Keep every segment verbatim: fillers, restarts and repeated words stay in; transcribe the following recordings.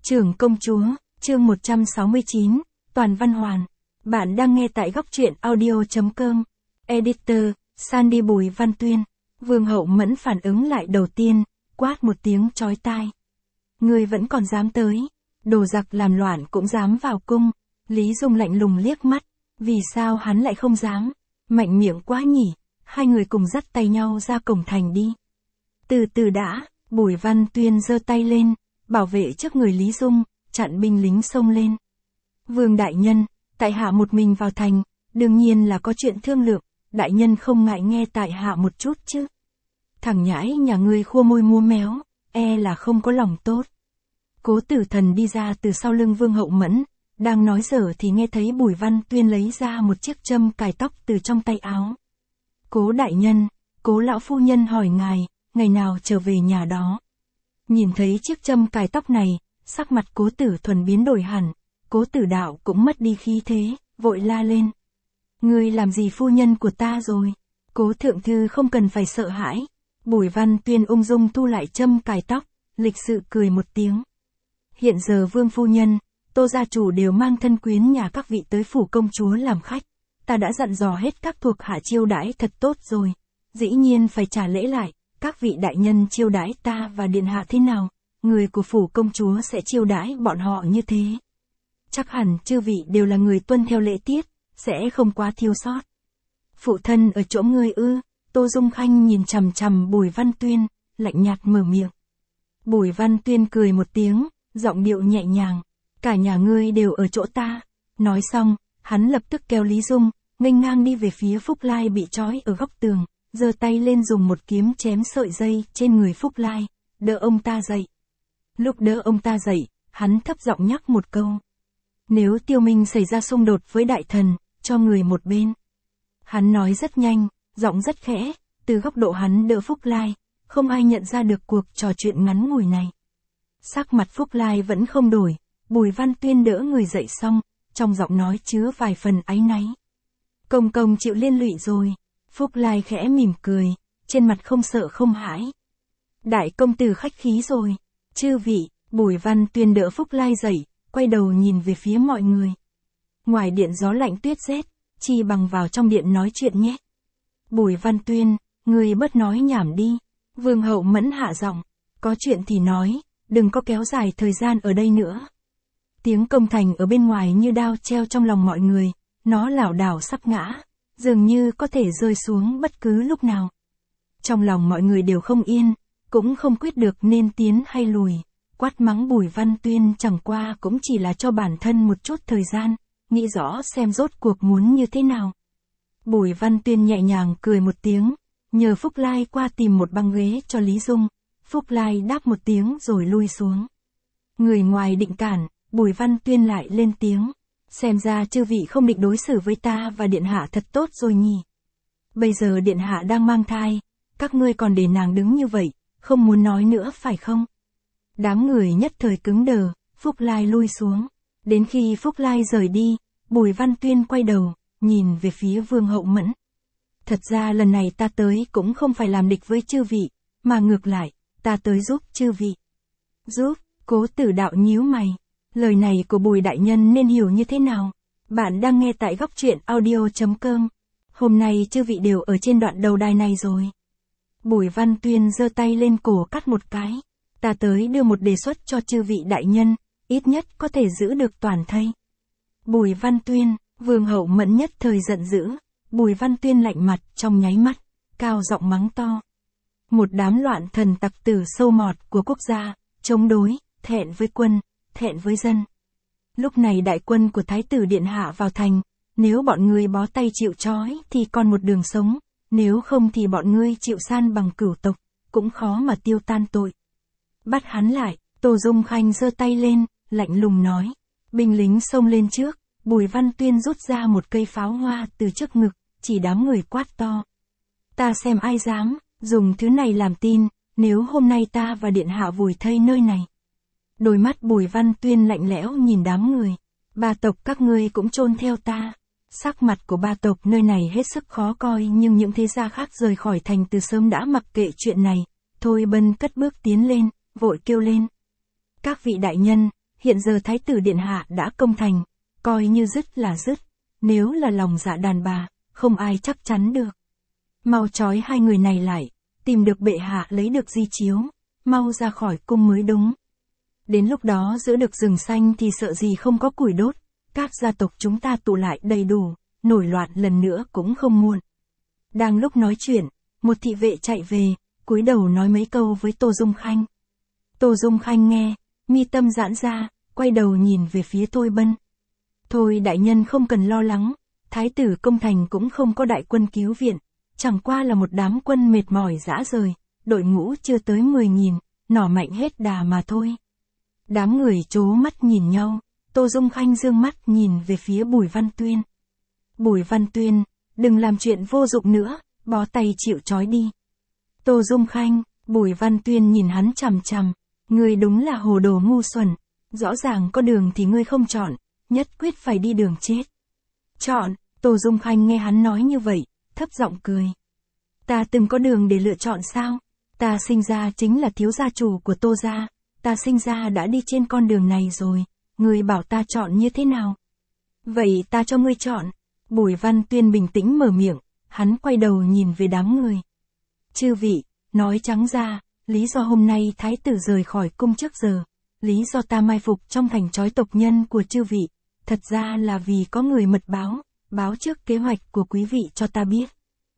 Trưởng công chúa, chương một trăm sáu mươi chín, Toàn Văn Hoàn. Bạn đang nghe tại góc truyện audio chấm com. Editor, Sandy Bùi Văn Tuyên. Vương Hậu Mẫn phản ứng lại đầu tiên, quát một tiếng chói tai. Ngươi vẫn còn dám tới. Đồ giặc làm loạn cũng dám vào cung. Lý Dung lạnh lùng liếc mắt. Vì sao hắn lại không dám? Mạnh miệng quá nhỉ. Hai người cùng dắt tay nhau ra cổng thành đi. Từ từ đã, Bùi Văn Tuyên giơ tay lên, bảo vệ trước người Lý Dung, chặn binh lính xông lên. Vương đại nhân, tại hạ một mình vào thành, đương nhiên là có chuyện thương lượng, đại nhân không ngại nghe tại hạ một chút chứ. Thằng nhãi nhà ngươi khua môi múa méo, e là không có lòng tốt. Cố Tử Thần đi ra từ sau lưng Vương Hậu Mẫn, đang nói dở thì nghe thấy Bùi Văn Tuyên lấy ra một chiếc châm cài tóc từ trong tay áo. Cố đại nhân, Cố lão phu nhân hỏi ngài, ngày nào trở về nhà đó. Nhìn thấy chiếc châm cài tóc này, sắc mặt Cố Tử Thuần biến đổi hẳn, Cố Tử Đạo cũng mất đi khí thế, vội la lên. Ngươi làm gì phu nhân của ta rồi? Cố thượng thư không cần phải sợ hãi. Bùi Văn Tuyên ung dung thu lại châm cài tóc, lịch sự cười một tiếng. Hiện giờ Vương phu nhân, Tô gia chủ đều mang thân quyến nhà các vị tới phủ công chúa làm khách. Ta đã dặn dò hết các thuộc hạ chiêu đãi thật tốt rồi. Dĩ nhiên phải trả lễ lại, các vị đại nhân chiêu đãi ta và điện hạ thế nào, người của phủ công chúa sẽ chiêu đãi bọn họ như thế. Chắc hẳn chư vị đều là người tuân theo lễ tiết, sẽ không quá thiếu sót. Phụ thân ở chỗ ngươi ư? Tô Dung Khanh nhìn chằm chằm Bùi Văn Tuyên, lạnh nhạt mở miệng. Bùi Văn Tuyên cười một tiếng, giọng điệu nhẹ nhàng. Cả nhà ngươi đều ở chỗ ta. Nói xong, hắn lập tức kéo Lý Dung, nghênh ngang đi về phía Phúc Lai bị trói ở góc tường, giơ tay lên dùng một kiếm chém sợi dây trên người Phúc Lai, đỡ ông ta dậy. Lúc đỡ ông ta dậy, hắn thấp giọng nhắc một câu. Nếu Tiêu Minh xảy ra xung đột với đại thần, cho người một bên. Hắn nói rất nhanh, giọng rất khẽ, từ góc độ hắn đỡ Phúc Lai, không ai nhận ra được cuộc trò chuyện ngắn ngủi này. Sắc mặt Phúc Lai vẫn không đổi, Bùi Văn Tuyên đỡ người dậy xong, trong giọng nói chứa vài phần áy náy. Công công chịu liên lụy rồi. Phúc Lai khẽ mỉm cười, trên mặt không sợ không hãi. Đại công tử khách khí rồi. Chư vị, Bùi Văn Tuyên đỡ Phúc Lai dậy, quay đầu nhìn về phía mọi người. Ngoài điện gió lạnh tuyết rét, chi bằng vào trong điện nói chuyện nhé. Bùi Văn Tuyên, người bớt nói nhảm đi. Vương Hậu Mẫn hạ giọng, có chuyện thì nói, đừng có kéo dài thời gian ở đây nữa. Tiếng công thành ở bên ngoài như đao treo trong lòng mọi người, nó lảo đảo sắp ngã, dường như có thể rơi xuống bất cứ lúc nào. Trong lòng mọi người đều không yên, cũng không quyết được nên tiến hay lùi. Quát mắng Bùi Văn Tuyên chẳng qua cũng chỉ là cho bản thân một chút thời gian, nghĩ rõ xem rốt cuộc muốn như thế nào. Bùi Văn Tuyên nhẹ nhàng cười một tiếng, nhờ Phúc Lai qua tìm một băng ghế cho Lý Dung. Phúc Lai đáp một tiếng rồi lui xuống. Người ngoài định cản, Bùi Văn Tuyên lại lên tiếng. Xem ra chư vị không định đối xử với ta và điện hạ thật tốt rồi nhỉ. Bây giờ điện hạ đang mang thai, các ngươi còn để nàng đứng như vậy, không muốn nói nữa phải không? Đám người nhất thời cứng đờ, Phúc Lai lui xuống. Đến khi Phúc Lai rời đi, Bùi Văn Tuyên quay đầu, nhìn về phía Vương Hậu Mẫn. Thật ra lần này ta tới cũng không phải làm địch với chư vị, mà ngược lại, ta tới giúp chư vị. Giúp? Cố Tử Đạo nhíu mày. Lời này của Bùi đại nhân nên hiểu như thế nào? Bạn đang nghe tại góc truyện audio chấm com. Hôm nay chư vị đều ở trên đoạn đầu đài này rồi. Bùi Văn Tuyên giơ tay lên cổ cắt một cái. Ta tới đưa một đề xuất cho chư vị đại nhân, ít nhất có thể giữ được toàn thây. Bùi Văn Tuyên, Vương Hậu Mẫn nhất thời giận dữ. Bùi Văn Tuyên lạnh mặt trong nháy mắt, cao giọng mắng to. Một đám loạn thần tặc tử sâu mọt của quốc gia, chống đối, thẹn với quân, thẹn với dân. Lúc này đại quân của Thái tử Điện Hạ vào thành, nếu bọn ngươi bó tay chịu trói thì còn một đường sống, nếu không thì bọn ngươi chịu san bằng cửu tộc, cũng khó mà tiêu tan tội. Bắt hắn lại, Tô Dung Khanh giơ tay lên, lạnh lùng nói. Binh lính xông lên trước, Bùi Văn Tuyên rút ra một cây pháo hoa từ trước ngực, chỉ đám người quát to. Ta xem ai dám, dùng thứ này làm tin, nếu hôm nay ta và Điện Hạ vùi thây nơi này. Đôi mắt Bùi Văn Tuyên lạnh lẽo nhìn đám người. Ba tộc các ngươi cũng chôn theo ta. Sắc mặt của ba tộc nơi này hết sức khó coi, nhưng những thế gia khác rời khỏi thành từ sớm đã mặc kệ chuyện này. Thôi Bân cất bước tiến lên, vội kêu lên. Các vị đại nhân, Hiện giờ Thái tử Điện Hạ đã công thành, coi như dứt là dứt, nếu là lòng dạ đàn bà, không ai chắc chắn được. Mau trói hai người này lại, tìm được bệ hạ lấy được di chiếu, mau ra khỏi cung mới đúng. Đến lúc đó giữ được rừng xanh thì sợ gì không có củi đốt, các gia tộc chúng ta tụ lại đầy đủ, nổi loạn lần nữa cũng không muộn. Đang lúc nói chuyện, một thị vệ chạy về, cúi đầu nói mấy câu với Tô Dung Khanh. Tô Dung Khanh nghe, mi tâm giãn ra, quay đầu nhìn về phía Thôi Bân. Thôi đại nhân không cần lo lắng, Thái tử công thành cũng không có đại quân cứu viện, chẳng qua là một đám quân mệt mỏi rã rời, đội ngũ chưa tới mười nghìn, nỏ mạnh hết đà mà thôi. Đám người trố mắt nhìn nhau, Tô Dung Khanh dương mắt nhìn về phía Bùi Văn Tuyên. Bùi Văn Tuyên, đừng làm chuyện vô dụng nữa, bó tay chịu trói đi. Tô Dung Khanh, Bùi Văn Tuyên nhìn hắn chằm chằm, ngươi đúng là hồ đồ ngu xuẩn, rõ ràng có đường thì ngươi không chọn, nhất quyết phải đi đường chết. Chọn, Tô Dung Khanh nghe hắn nói như vậy, thấp giọng cười. Ta từng có đường để lựa chọn sao? Ta sinh ra chính là thiếu gia chủ của Tô gia, ta sinh ra đã đi trên con đường này rồi, ngươi bảo ta chọn như thế nào? Vậy ta cho ngươi chọn. Bùi Văn Tuyên bình tĩnh mở miệng, hắn quay đầu nhìn về đám người. Chư vị, nói trắng ra, lý do hôm nay Thái tử rời khỏi cung trước giờ, lý do ta mai phục trong thành trói tộc nhân của chư vị, thật ra là vì có người mật báo, báo trước kế hoạch của quý vị cho ta biết.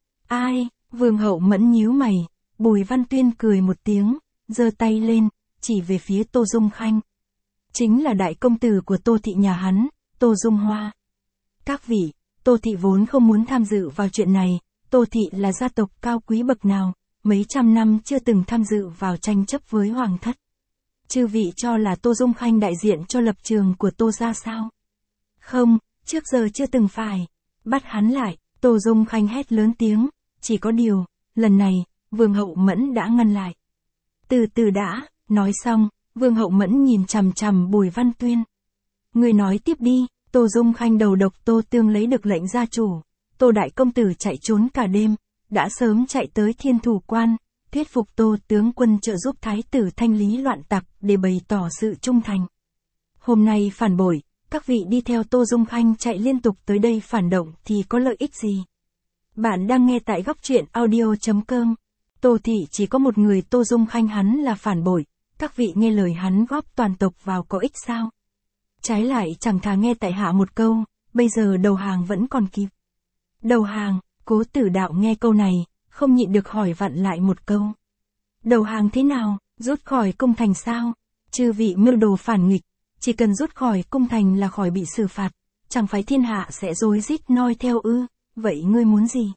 Ai? Vương hậu Mẫn nhíu mày, Bùi Văn Tuyên cười một tiếng, giơ tay lên, chỉ về phía Tô Dung Khanh. Chính là đại công tử của Tô thị nhà hắn, Tô Dung Hoa. Các vị, Tô thị vốn không muốn tham dự vào chuyện này, Tô thị là gia tộc cao quý bậc nào, mấy trăm năm chưa từng tham dự vào tranh chấp với hoàng thất. Chư vị cho là Tô Dung Khanh đại diện cho lập trường của Tô gia sao? Không, trước giờ chưa từng phải. Bắt hắn lại, Tô Dung Khanh hét lớn tiếng, chỉ có điều, lần này, Vương hậu Mẫn đã ngăn lại. Từ từ đã, nói xong, Vương hậu Mẫn nhìn chằm chằm Bùi Văn Tuyên. Người nói tiếp đi. Tô Dung Khanh đầu độc Tô Tương lấy được lệnh gia chủ, Tô đại công tử chạy trốn cả đêm, đã sớm chạy tới Thiên Thủ Quan, thuyết phục Tô tướng quân trợ giúp Thái tử thanh lý loạn tặc để bày tỏ sự trung thành. Hôm nay phản bội, các vị đi theo Tô Dung Khanh chạy liên tục tới đây phản động thì có lợi ích gì? Bạn đang nghe tại góc truyện audio chấm com. Tô thị chỉ có một người Tô Dung Khanh hắn là phản bội, các vị nghe lời hắn góp toàn tộc vào có ích sao? Trái lại chẳng thà nghe tại hạ một câu, bây giờ đầu hàng vẫn còn kịp. Đầu hàng, Cố Tử Đạo nghe câu này, không nhịn được hỏi vặn lại một câu. Đầu hàng thế nào, rút khỏi cung thành sao? Chư vị mưu đồ phản nghịch, chỉ cần rút khỏi cung thành là khỏi bị xử phạt, chẳng phải thiên hạ sẽ rối rít noi theo ư, vậy ngươi muốn gì?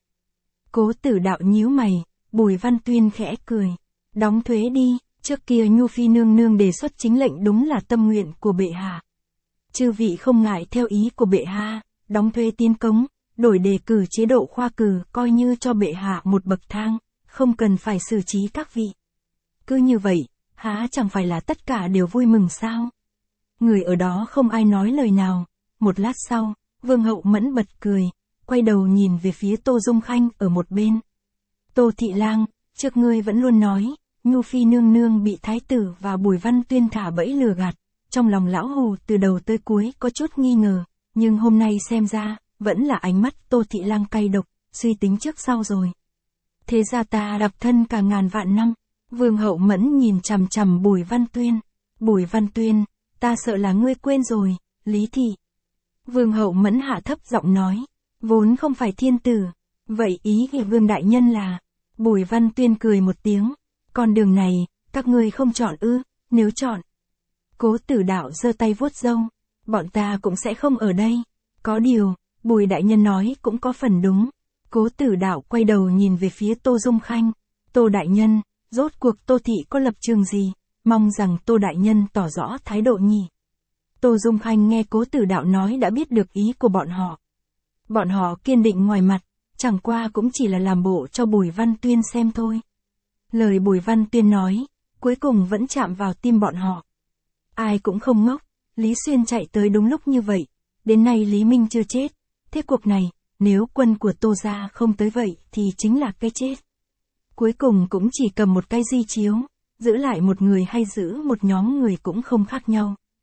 Cố Tử Đạo nhíu mày, Bùi Văn Tuyên khẽ cười. Đóng thuế đi, trước kia Nhu Phi nương nương đề xuất chính lệnh đúng là tâm nguyện của bệ hạ. Chư vị không ngại theo ý của bệ hạ, đóng thuế tiến cống, đổi đề cử chế độ khoa cử coi như cho bệ hạ một bậc thang, không cần phải xử trí các vị. Cứ như vậy, há chẳng phải là tất cả đều vui mừng sao? Người ở đó không ai nói lời nào, một lát sau, Vương hậu Mẫn bật cười, quay đầu nhìn về phía Tô Dung Khanh ở một bên. Tô thị lang, trước ngươi vẫn luôn nói, Nhu Phi nương nương bị Thái tử và Bùi Văn Tuyên thả bẫy lừa gạt. Trong lòng lão hù từ đầu tới cuối có chút nghi ngờ, nhưng hôm nay xem ra, vẫn là ánh mắt Tô thị lang cay độc, suy tính trước sau rồi. Thế ra ta đạp thân cả ngàn vạn năm, Vương hậu Mẫn nhìn chằm chằm Bùi Văn Tuyên. Bùi Văn Tuyên, ta sợ là ngươi quên rồi, Lý thị. Vương hậu Mẫn hạ thấp giọng nói, vốn không phải thiên tử, vậy ý của Vương đại nhân là. Bùi Văn Tuyên cười một tiếng, con đường này, các ngươi không chọn ư, nếu chọn. Cố Tử Đạo giơ tay vuốt râu, bọn ta cũng sẽ không ở đây. Có điều, Bùi đại nhân nói cũng có phần đúng. Cố Tử Đạo quay đầu nhìn về phía Tô Dung Khanh. Tô đại nhân, rốt cuộc Tô thị có lập trường gì, mong rằng Tô đại nhân tỏ rõ thái độ nhỉ. Tô Dung Khanh nghe Cố Tử Đạo nói đã biết được ý của bọn họ. Bọn họ kiên định ngoài mặt, chẳng qua cũng chỉ là làm bộ cho Bùi Văn Tuyên xem thôi. Lời Bùi Văn Tuyên nói, cuối cùng vẫn chạm vào tim bọn họ. Ai cũng không ngốc, Lý Xuyên chạy tới đúng lúc như vậy, đến nay Lý Minh chưa chết, thế cuộc này, nếu quân của Tô gia không tới vậy thì chính là cái chết. Cuối cùng cũng chỉ cầm một cái di chiếu, giữ lại một người hay giữ một nhóm người cũng không khác nhau,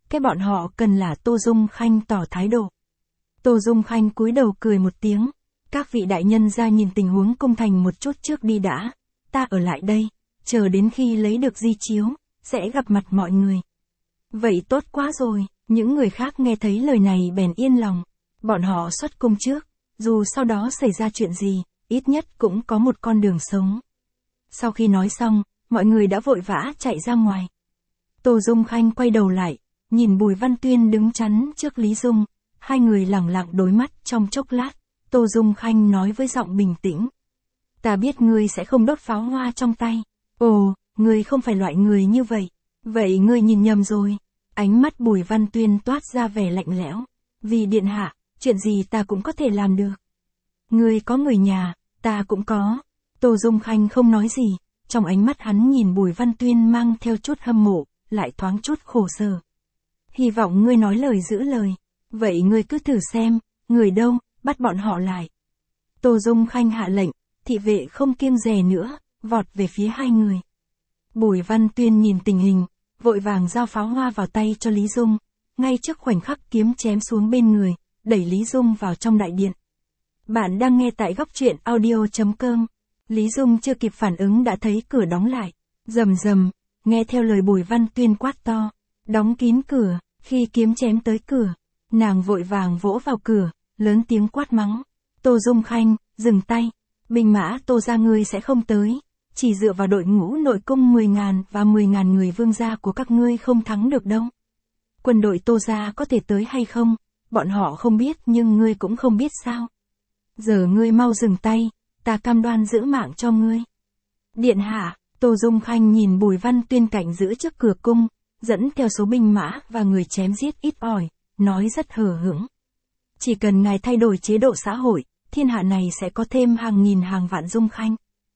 cái bọn họ cần là Tô Dung Khanh tỏ thái độ. Tô Dung Khanh cúi đầu cười một tiếng, các vị đại nhân ra nhìn tình huống cung thành một chút trước đi đã, ta ở lại đây, chờ đến khi lấy được di chiếu, sẽ gặp mặt mọi người. Vậy tốt quá rồi, những người khác nghe thấy lời này bèn yên lòng, bọn họ xuất cung trước, dù sau đó xảy ra chuyện gì, ít nhất cũng có một con đường sống. Sau khi nói xong, mọi người đã vội vã chạy ra ngoài. Tô Dung Khanh quay đầu lại, nhìn Bùi Văn Tuyên đứng chắn trước Lý Dung, hai người lẳng lặng đối mắt trong chốc lát, Tô Dung Khanh nói với giọng bình tĩnh. Ta biết ngươi sẽ không đốt pháo hoa trong tay. Ồ, ngươi không phải loại người như vậy. Vậy ngươi nhìn nhầm rồi. Ánh mắt Bùi Văn Tuyên toát ra vẻ lạnh lẽo. Vì điện hạ, chuyện gì ta cũng có thể làm được. Ngươi có người nhà, ta cũng có. Tô Dung Khanh không nói gì, trong ánh mắt hắn nhìn Bùi Văn Tuyên mang theo chút hâm mộ, lại thoáng chút khổ sở. Hy vọng ngươi nói lời giữ lời. Vậy ngươi cứ thử xem, người đâu, bắt bọn họ lại. Tô Dung Khanh hạ lệnh, thị vệ không kiêng dè nữa, vọt về phía hai người. Bùi Văn Tuyên nhìn tình hình, vội vàng giao pháo hoa vào tay cho Lý Dung, ngay trước khoảnh khắc kiếm chém xuống bên người, đẩy Lý Dung vào trong đại điện. Bạn đang nghe tại góc truyện audio chấm com. Lý Dung chưa kịp phản ứng đã thấy cửa đóng lại. Rầm rầm, nghe theo lời Bùi Văn Tuyên quát to, đóng kín cửa. Khi kiếm chém tới cửa, nàng vội vàng vỗ vào cửa, lớn tiếng quát mắng. Tô Dung Khanh, dừng tay. Binh mã Tô gia ngươi sẽ không tới. Chỉ dựa vào đội ngũ nội cung mười ngàn và mười ngàn người vương gia của các ngươi không thắng được đâu. Quân đội Tô gia có thể tới hay không, bọn họ không biết nhưng ngươi cũng không biết sao. Giờ ngươi mau dừng tay, ta cam đoan giữ mạng cho ngươi. Điện hạ, Tô Dung Khanh nhìn Bùi Văn Tuyên cảnh giữ trước cửa cung, dẫn theo số binh mã và người chém giết ít ỏi, nói rất hờ hững. Chỉ cần ngài thay đổi chế độ xã hội, thiên hạ này sẽ có thêm hàng nghìn hàng vạn Dung Khanh.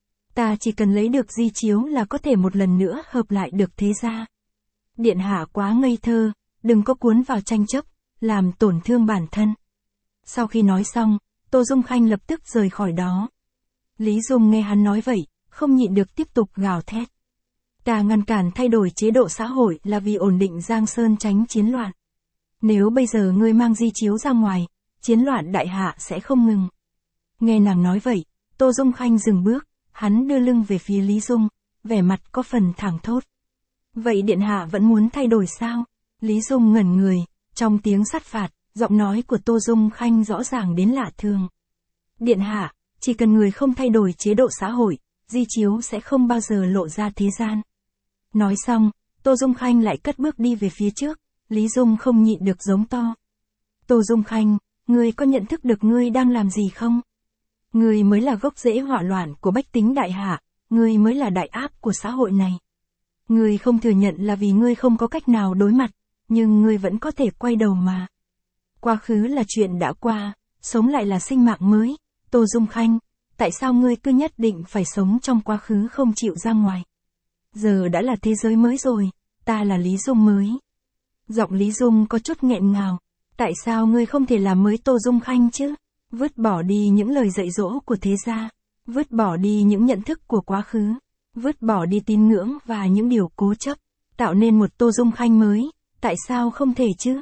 Ta chỉ cần lấy được di chiếu là có thể một lần nữa hợp lại được thế gia. Điện hạ quá ngây thơ, đừng có cuốn vào tranh chấp, làm tổn thương bản thân. Sau khi nói xong, Tô Dung Khanh lập tức rời khỏi đó. Lý Dung nghe hắn nói vậy, không nhịn được tiếp tục gào thét. Ta ngăn cản thay đổi chế độ xã hội là vì ổn định Giang Sơn tránh chiến loạn. Nếu bây giờ ngươi mang di chiếu ra ngoài, chiến loạn đại hạ sẽ không ngừng. Nghe nàng nói vậy, Tô Dung Khanh dừng bước, hắn đưa lưng về phía Lý Dung, vẻ mặt có phần thẳng thốt. Vậy điện hạ vẫn muốn thay đổi sao? Lý Dung ngẩn người, trong tiếng sát phạt, giọng nói của Tô Dung Khanh rõ ràng đến lạ thường. Điện hạ, chỉ cần người không thay đổi chế độ xã hội, di chiếu sẽ không bao giờ lộ ra thế gian. Nói xong, Tô Dung Khanh lại cất bước đi về phía trước, Lý Dung không nhịn được giống to. Tô Dung Khanh, ngươi có nhận thức được ngươi đang làm gì không? Ngươi mới là gốc rễ hỏa loạn của bách tính đại hạ, ngươi mới là đại áp của xã hội này. Ngươi không thừa nhận là vì ngươi không có cách nào đối mặt, nhưng ngươi vẫn có thể quay đầu mà. Quá khứ là chuyện đã qua, sống lại là sinh mạng mới. Tô Dung Khanh, tại sao ngươi cứ nhất định phải sống trong quá khứ không chịu ra ngoài? Giờ đã là thế giới mới rồi, ta là Lý Dung mới. Giọng Lý Dung có chút nghẹn ngào. Tại sao ngươi không thể làm mới Tô Dung Khanh chứ? Vứt bỏ đi những lời dạy dỗ của thế gia, vứt bỏ đi những nhận thức của quá khứ, vứt bỏ đi tín ngưỡng và những điều cố chấp, tạo nên một Tô Dung Khanh mới, tại sao không thể chứ?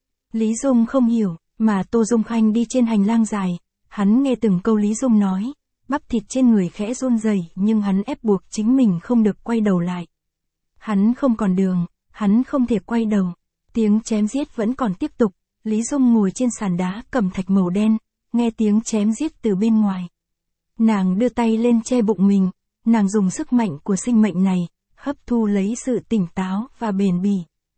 Lý Dung không hiểu, mà Tô Dung Khanh đi trên hành lang dài, hắn nghe từng câu Lý Dung nói, bắp thịt trên người khẽ run rẩy nhưng hắn ép buộc chính mình không được quay đầu lại. Hắn không còn đường, hắn không thể quay đầu, tiếng chém giết vẫn còn tiếp tục, Lý Dung ngồi trên sàn đá cẩm thạch màu đen, nghe tiếng chém giết từ bên ngoài. Nàng đưa tay lên che bụng mình, nàng dùng sức mạnh của sinh mệnh này, hấp thu lấy sự tỉnh táo và bền bỉ.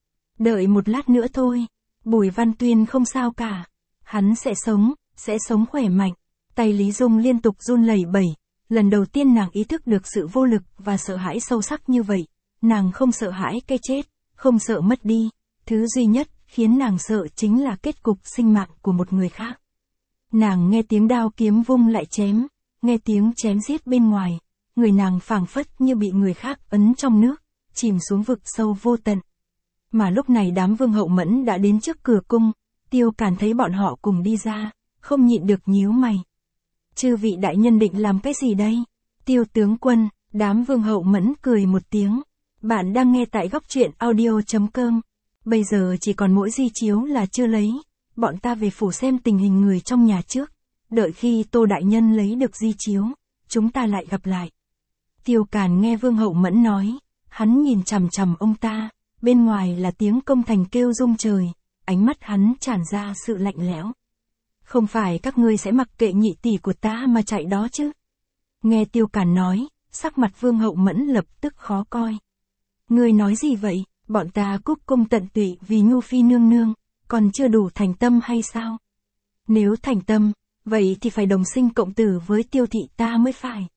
Đợi một lát nữa thôi, Bùi Văn Tuyên không sao cả, hắn sẽ sống, sẽ sống khỏe mạnh. Tay Lý Dung liên tục run lẩy bẩy, lần đầu tiên nàng ý thức được sự vô lực và sợ hãi sâu sắc như vậy. Nàng không sợ hãi cái chết, không sợ mất đi, thứ duy nhất khiến nàng sợ chính là kết cục sinh mạng của một người khác. Nàng nghe tiếng đao kiếm vung lại chém, nghe tiếng chém giết bên ngoài, người nàng phảng phất như bị người khác ấn trong nước, chìm xuống vực sâu vô tận. Mà lúc này đám vương hậu mẫn đã đến trước cửa cung, Tiêu Càn thấy bọn họ cùng đi ra, không nhịn được nhíu mày. Chư vị đại nhân định làm cái gì đây? Tiêu tướng quân, đám vương hậu mẫn cười một tiếng. Bạn đang nghe tại góc truyện audio chấm com. bây giờ chỉ còn mỗi di chiếu là chưa lấy, bọn ta về phủ xem tình hình người trong nhà trước, đợi khi Tô đại nhân lấy được di chiếu, chúng ta lại gặp lại. Tiêu Càn nghe Vương Hậu Mẫn nói, hắn nhìn chằm chằm ông ta, bên ngoài là tiếng công thành kêu rung trời, ánh mắt hắn tràn ra sự lạnh lẽo. Không phải các ngươi sẽ mặc kệ nhị tỷ của ta mà chạy đó chứ? Nghe Tiêu Càn nói, sắc mặt Vương Hậu Mẫn lập tức khó coi. Ngươi nói gì vậy, bọn ta cúc cung tận tụy vì Nhu Phi nương nương, còn chưa đủ thành tâm hay sao? Nếu thành tâm, vậy thì phải đồng sinh cộng tử với Tiêu thị ta mới phải.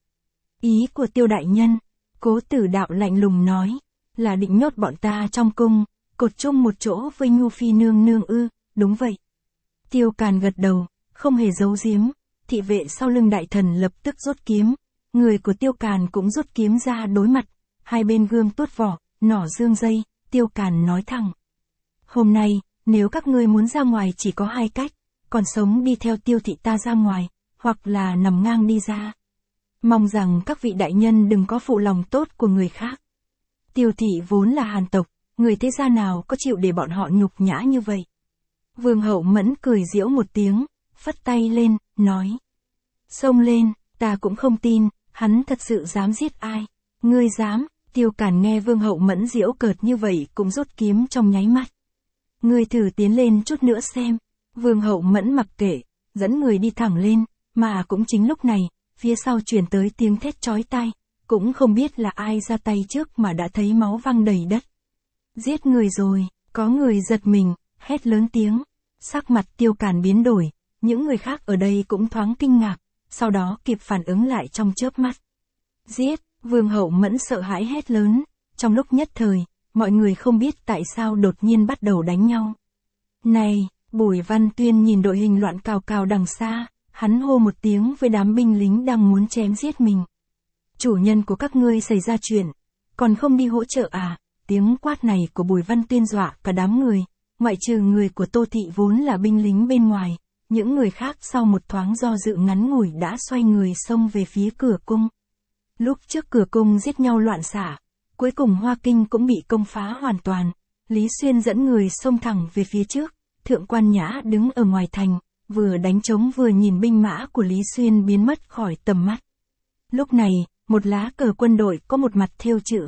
Ý của Tiêu đại nhân, Cố Tử Đạo lạnh lùng nói, là định nhốt bọn ta trong cung, cột chung một chỗ với Nhu Phi nương nương ư? Đúng vậy. Tiêu Càn gật đầu, không hề giấu giếm, thị vệ sau lưng đại thần lập tức rút kiếm, người của Tiêu Càn cũng rút kiếm ra đối mặt, hai bên gươm tuốt vỏ, nỏ dương dây, Tiêu Càn nói thẳng. Hôm nay, nếu các ngươi muốn ra ngoài chỉ có hai cách, còn sống đi theo Tiêu thị ta ra ngoài, hoặc là nằm ngang đi ra. Mong rằng các vị đại nhân đừng có phụ lòng tốt của người khác. Tiêu thị vốn là Hàn tộc, người thế gia nào có chịu để bọn họ nhục nhã như vậy. Vương Hậu Mẫn cười giễu một tiếng, phất tay lên, nói. Xông lên, ta cũng không tin, hắn thật sự dám giết ai. Ngươi dám, Tiêu Càn nghe Vương Hậu Mẫn giễu cợt như vậy cũng rút kiếm trong nháy mắt. Ngươi thử tiến lên chút nữa xem. Vương Hậu Mẫn mặc kệ, dẫn người đi thẳng lên, mà cũng chính lúc này, phía sau truyền tới tiếng thét chói tai, cũng không biết là ai ra tay trước mà đã thấy máu văng đầy đất. Giết người rồi, có người giật mình, hét lớn tiếng, sắc mặt Tiêu Càn biến đổi, những người khác ở đây cũng thoáng kinh ngạc, sau đó kịp phản ứng lại trong chớp mắt. Giết, Vương Hậu Mẫn sợ hãi hét lớn, trong lúc nhất thời, mọi người không biết tại sao đột nhiên bắt đầu đánh nhau. Này, Bùi Văn Tuyên nhìn đội hình loạn cào cào đằng xa, hắn hô một tiếng với đám binh lính đang muốn chém giết mình. Chủ nhân của các ngươi xảy ra chuyện, còn không đi hỗ trợ à? Tiếng quát này của Bùi Văn Tuyên dọa cả đám người, ngoại trừ người của Tô thị vốn là binh lính bên ngoài, những người khác sau một thoáng do dự ngắn ngủi đã xoay người xông về phía cửa cung. Lúc trước cửa cung giết nhau loạn xạ, cuối cùng Hoa Kinh cũng bị công phá hoàn toàn, Lý Xuyên dẫn người xông thẳng về phía trước, Thượng Quan Nhã đứng ở ngoài thành, vừa đánh trống vừa nhìn binh mã của Lý Xuyên biến mất khỏi tầm mắt. Lúc này, một lá cờ quân đội có một mặt thêu chữ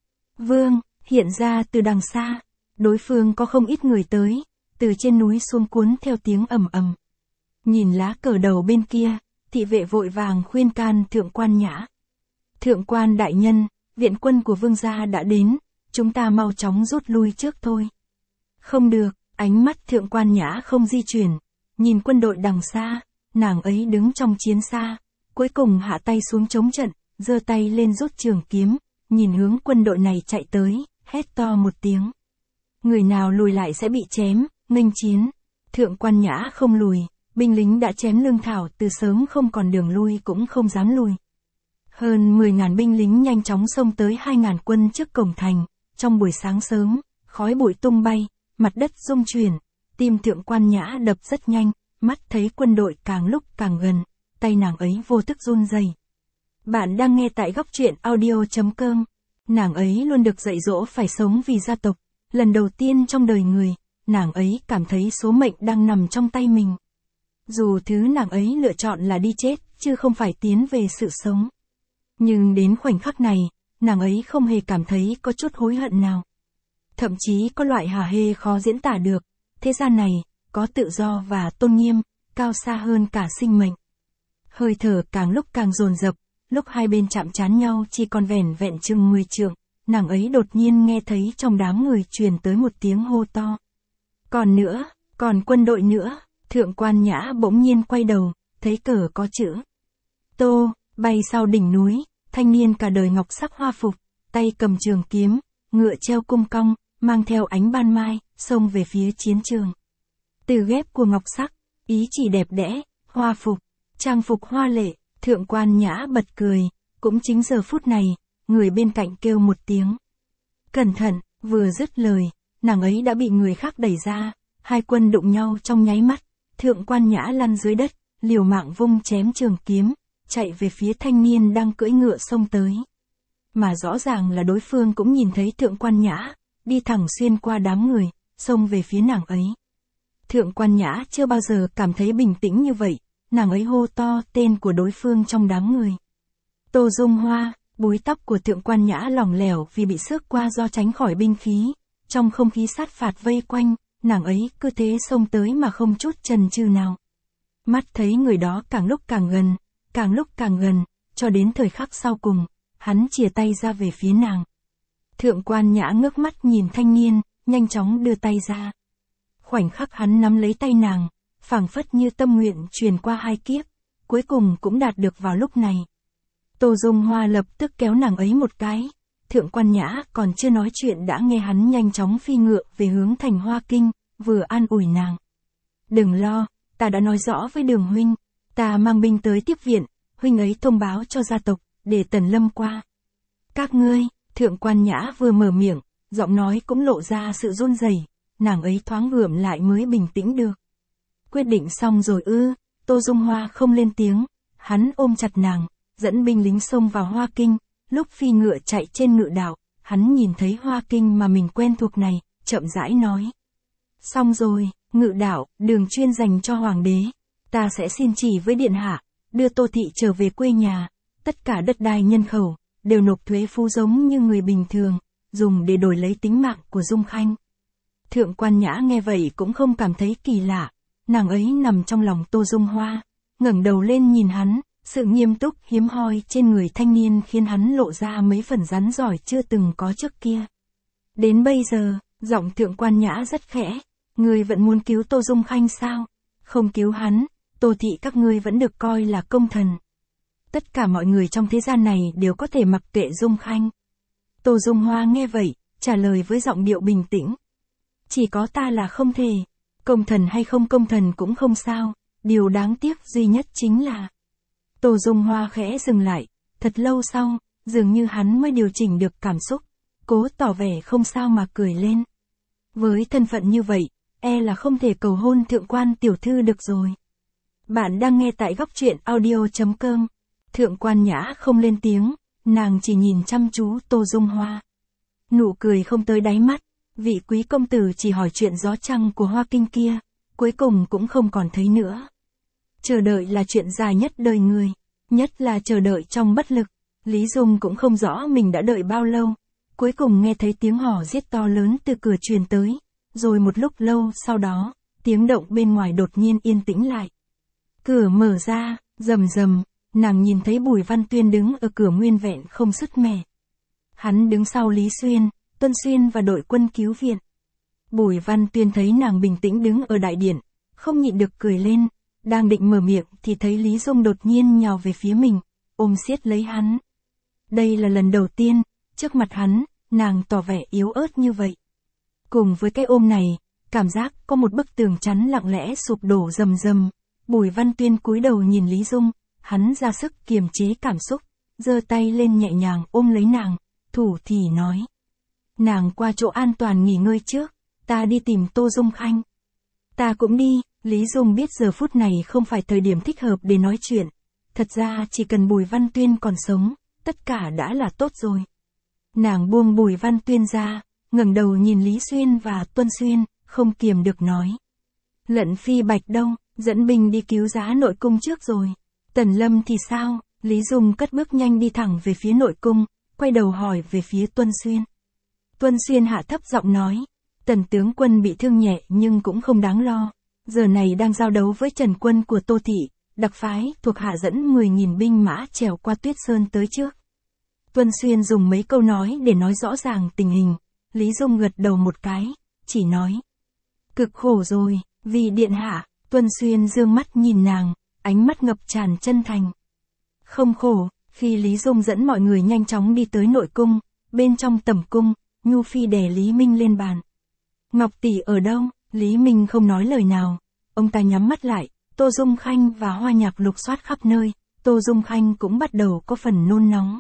Vương hiện ra từ đằng xa, đối phương có không ít người tới, từ trên núi xuống cuốn theo tiếng ầm ầm. Nhìn lá cờ đầu bên kia, thị vệ vội vàng khuyên can Thượng Quan Nhã. Thượng Quan đại nhân, viện quân của Vương gia đã đến, chúng ta mau chóng rút lui trước thôi. Không được, ánh mắt Thượng Quan Nhã không di chuyển, nhìn quân đội đằng xa, nàng ấy đứng trong chiến xa, cuối cùng hạ tay xuống chống trận, giơ tay lên rút trường kiếm, nhìn hướng quân đội này chạy tới, hét to một tiếng. Người nào lùi lại sẽ bị chém, nghênh chiến. Thượng Quan Nhã không lùi, binh lính đã chém lương thảo từ sớm không còn đường lui cũng không dám lùi. Hơn mười ngàn binh lính nhanh chóng xông tới hai ngàn quân trước cổng thành, trong buổi sáng sớm, khói bụi tung bay, mặt đất rung chuyển, tim Thượng Quan Nhã đập rất nhanh, mắt thấy quân đội càng lúc càng gần, tay nàng ấy vô thức run rẩy. Bạn đang nghe tại góc truyện audio chấm com. Nàng ấy luôn được dạy dỗ phải sống vì gia tộc, lần đầu tiên trong đời người, nàng ấy cảm thấy số mệnh đang nằm trong tay mình. Dù thứ nàng ấy lựa chọn là đi chết, chứ không phải tiến về sự sống. Nhưng đến khoảnh khắc này, nàng ấy không hề cảm thấy có chút hối hận nào. Thậm chí có loại hả hê khó diễn tả được, thế gian này, có tự do và tôn nghiêm, cao xa hơn cả sinh mệnh. Hơi thở càng lúc càng dồn dập, lúc hai bên chạm trán nhau chỉ còn vẻn vẹn chừng mười trượng, nàng ấy đột nhiên nghe thấy trong đám người truyền tới một tiếng hô to. Còn nữa, còn quân đội nữa. Thượng Quan Nhã bỗng nhiên quay đầu, thấy cờ có chữ Tô, bay sau đỉnh núi, thanh niên cả đời ngọc sắc hoa phục, tay cầm trường kiếm, ngựa treo cung cong, mang theo ánh ban mai, xông về phía chiến trường. Từ ghép của ngọc sắc, ý chỉ đẹp đẽ, hoa phục, trang phục hoa lệ, Thượng Quan Nhã bật cười, cũng chính giờ phút này, người bên cạnh kêu một tiếng. Cẩn thận, vừa dứt lời, nàng ấy đã bị người khác đẩy ra, hai quân đụng nhau trong nháy mắt. Thượng Quan Nhã lăn dưới đất, liều mạng vung chém trường kiếm, chạy về phía thanh niên đang cưỡi ngựa xông tới. Mà rõ ràng là đối phương cũng nhìn thấy Thượng Quan Nhã, đi thẳng xuyên qua đám người, xông về phía nàng ấy. Thượng Quan Nhã chưa bao giờ cảm thấy bình tĩnh như vậy, nàng ấy hô to tên của đối phương trong đám người. Tô Dung Hoa, búi tóc của Thượng Quan Nhã lỏng lẻo vì bị xước qua do tránh khỏi binh khí, trong không khí sát phạt vây quanh, nàng ấy cứ thế xông tới mà không chút chần chừ nào. Mắt thấy người đó càng lúc càng gần, càng lúc càng gần, cho đến thời khắc sau cùng, hắn chìa tay ra về phía nàng. Thượng Quan Nhã ngước mắt nhìn thanh niên, nhanh chóng đưa tay ra. Khoảnh khắc hắn nắm lấy tay nàng, phảng phất như tâm nguyện truyền qua hai kiếp, cuối cùng cũng đạt được vào lúc này. Tô Dung Hoa lập tức kéo nàng ấy một cái, Thượng Quan Nhã còn chưa nói chuyện đã nghe hắn nhanh chóng phi ngựa về hướng thành Hoa Kinh, vừa an ủi nàng. Đừng lo, ta đã nói rõ với Đường huynh, ta mang binh tới tiếp viện, huynh ấy thông báo cho gia tộc, để Tần Lâm qua. Các ngươi, Thượng Quan Nhã vừa mở miệng, giọng nói cũng lộ ra sự run rẩy, nàng ấy thoáng gượng lại mới bình tĩnh được. Quyết định xong rồi ư? Tô Dung Hoa không lên tiếng, hắn ôm chặt nàng, dẫn binh lính xông vào Hoa Kinh, lúc phi ngựa chạy trên ngựa đạo, hắn nhìn thấy Hoa Kinh mà mình quen thuộc này, chậm rãi nói. Xong rồi, ngự đạo, đường chuyên dành cho hoàng đế, ta sẽ xin chỉ với điện hạ, đưa Tô thị trở về quê nhà, tất cả đất đai nhân khẩu, đều nộp thuế phú giống như người bình thường, dùng để đổi lấy tính mạng của Dung Khanh. Thượng Quan Nhã nghe vậy cũng không cảm thấy kỳ lạ, nàng ấy nằm trong lòng Tô Dung Hoa, ngẩng đầu lên nhìn hắn, sự nghiêm túc hiếm hoi trên người thanh niên khiến hắn lộ ra mấy phần rắn giỏi chưa từng có trước kia. Đến bây giờ, giọng Thượng Quan Nhã rất khẽ, ngươi vẫn muốn cứu Tô Dung Khanh sao? Không cứu hắn, Tô thị các ngươi vẫn được coi là công thần. Tất cả mọi người trong thế gian này đều có thể mặc kệ Dung Khanh. Tô Dung Hoa nghe vậy, trả lời với giọng điệu bình tĩnh. Chỉ có ta là không thể, công thần hay không công thần cũng không sao, điều đáng tiếc duy nhất chính là... Tô Dung Hoa khẽ dừng lại, thật lâu sau, dường như hắn mới điều chỉnh được cảm xúc, cố tỏ vẻ không sao mà cười lên. Với thân phận như vậy, e là không thể cầu hôn Thượng Quan tiểu thư được rồi. Bạn đang nghe tại góc truyện audio chấm com. Thượng Quan Nhã không lên tiếng, nàng chỉ nhìn chăm chú Tô Dung Hoa. Nụ cười không tới đáy mắt, vị quý công tử chỉ hỏi chuyện gió trăng của Hoa Kinh kia, cuối cùng cũng không còn thấy nữa. Chờ đợi là chuyện dài nhất đời người, nhất là chờ đợi trong bất lực. Lý Dung cũng không rõ mình đã đợi bao lâu, cuối cùng nghe thấy tiếng hò giết to lớn từ cửa truyền tới, rồi một lúc lâu sau đó, tiếng động bên ngoài đột nhiên yên tĩnh lại. Cửa mở ra, rầm rầm, nàng nhìn thấy Bùi Văn Tuyên đứng ở cửa nguyên vẹn không sứt mẻ. Hắn đứng sau Lý Xuyên, Tuân Xuyên và đội quân cứu viện. Bùi Văn Tuyên thấy nàng bình tĩnh đứng ở đại điện, không nhịn được cười lên, đang định mở miệng thì thấy Lý Dung đột nhiên nhào về phía mình, ôm siết lấy hắn. Đây là lần đầu tiên, trước mặt hắn, nàng tỏ vẻ yếu ớt như vậy. Cùng với cái ôm này, cảm giác có một bức tường chắn lặng lẽ sụp đổ rầm rầm. Bùi Văn Tuyên cúi đầu nhìn Lý Dung, hắn ra sức kiềm chế cảm xúc, giơ tay lên nhẹ nhàng ôm lấy nàng, thủ thỉ nói. Nàng qua chỗ an toàn nghỉ ngơi trước, ta đi tìm Tô Dung Khanh. Ta cũng đi. Lý Dung biết giờ phút này không phải thời điểm thích hợp để nói chuyện. Thật ra chỉ cần Bùi Văn Tuyên còn sống, tất cả đã là tốt rồi. Nàng buông Bùi Văn Tuyên ra, ngẩng đầu nhìn Lý Xuyên và Tuân Xuyên, không kiềm được nói. Lận Phi Bạch đâu, dẫn binh đi cứu giá nội cung trước rồi. Tần Lâm thì sao? Lý Dung cất bước nhanh đi thẳng về phía nội cung, quay đầu hỏi về phía Tuân Xuyên. Tuân Xuyên hạ thấp giọng nói. Tần tướng quân bị thương nhẹ nhưng cũng không đáng lo. Giờ này đang giao đấu với Trần quân của Tô thị, đặc phái thuộc hạ dẫn mười nghìn binh mã trèo qua Tuyết Sơn tới trước. Tuân Xuyên dùng mấy câu nói để nói rõ ràng tình hình. Lý Dung gật đầu một cái, chỉ nói. Cực khổ rồi, vì điện hạ. Tuân Xuyên dương mắt nhìn nàng, ánh mắt ngập tràn chân thành. Không khổ. Khi Lý Dung dẫn mọi người nhanh chóng đi tới nội cung, bên trong tẩm cung, Nhu Phi đè Lý Minh lên bàn. Ngọc tỷ ở đâu? Lý Minh không nói lời nào, ông ta nhắm mắt lại, Tô Dung Khanh và Hoa Nhạc lục soát khắp nơi, Tô Dung Khanh cũng bắt đầu có phần nôn nóng.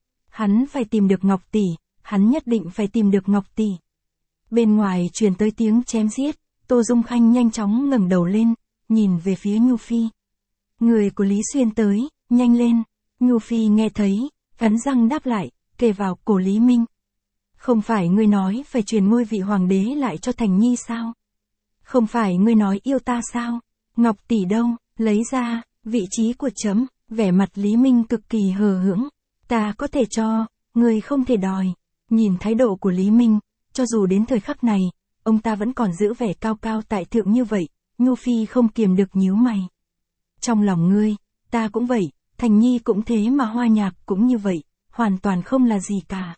Hắn phải tìm được Ngọc tỷ, hắn nhất định phải tìm được Ngọc tỷ. Bên ngoài truyền tới tiếng chém giết, Tô Dung Khanh nhanh chóng ngẩng đầu lên, nhìn về phía Nhu Phi. Người của Lý Xuyên tới, nhanh lên. Nhu Phi nghe thấy, cắn răng đáp lại, kề vào cổ Lý Minh. Không phải ngươi nói phải truyền ngôi vị hoàng đế lại cho Thành Nhi sao? Không phải ngươi nói yêu ta sao? Ngọc tỷ đâu, lấy ra, vị trí của chấm, vẻ mặt Lý Minh cực kỳ hờ hững. Ta có thể cho, ngươi không thể đòi. Nhìn thái độ của Lý Minh, cho dù đến thời khắc này, ông ta vẫn còn giữ vẻ cao cao tại thượng như vậy, Nhu Phi không kiềm được nhíu mày. Trong lòng ngươi, ta cũng vậy, Thành Nhi cũng thế mà Hoa Nhạc cũng như vậy, hoàn toàn không là gì cả.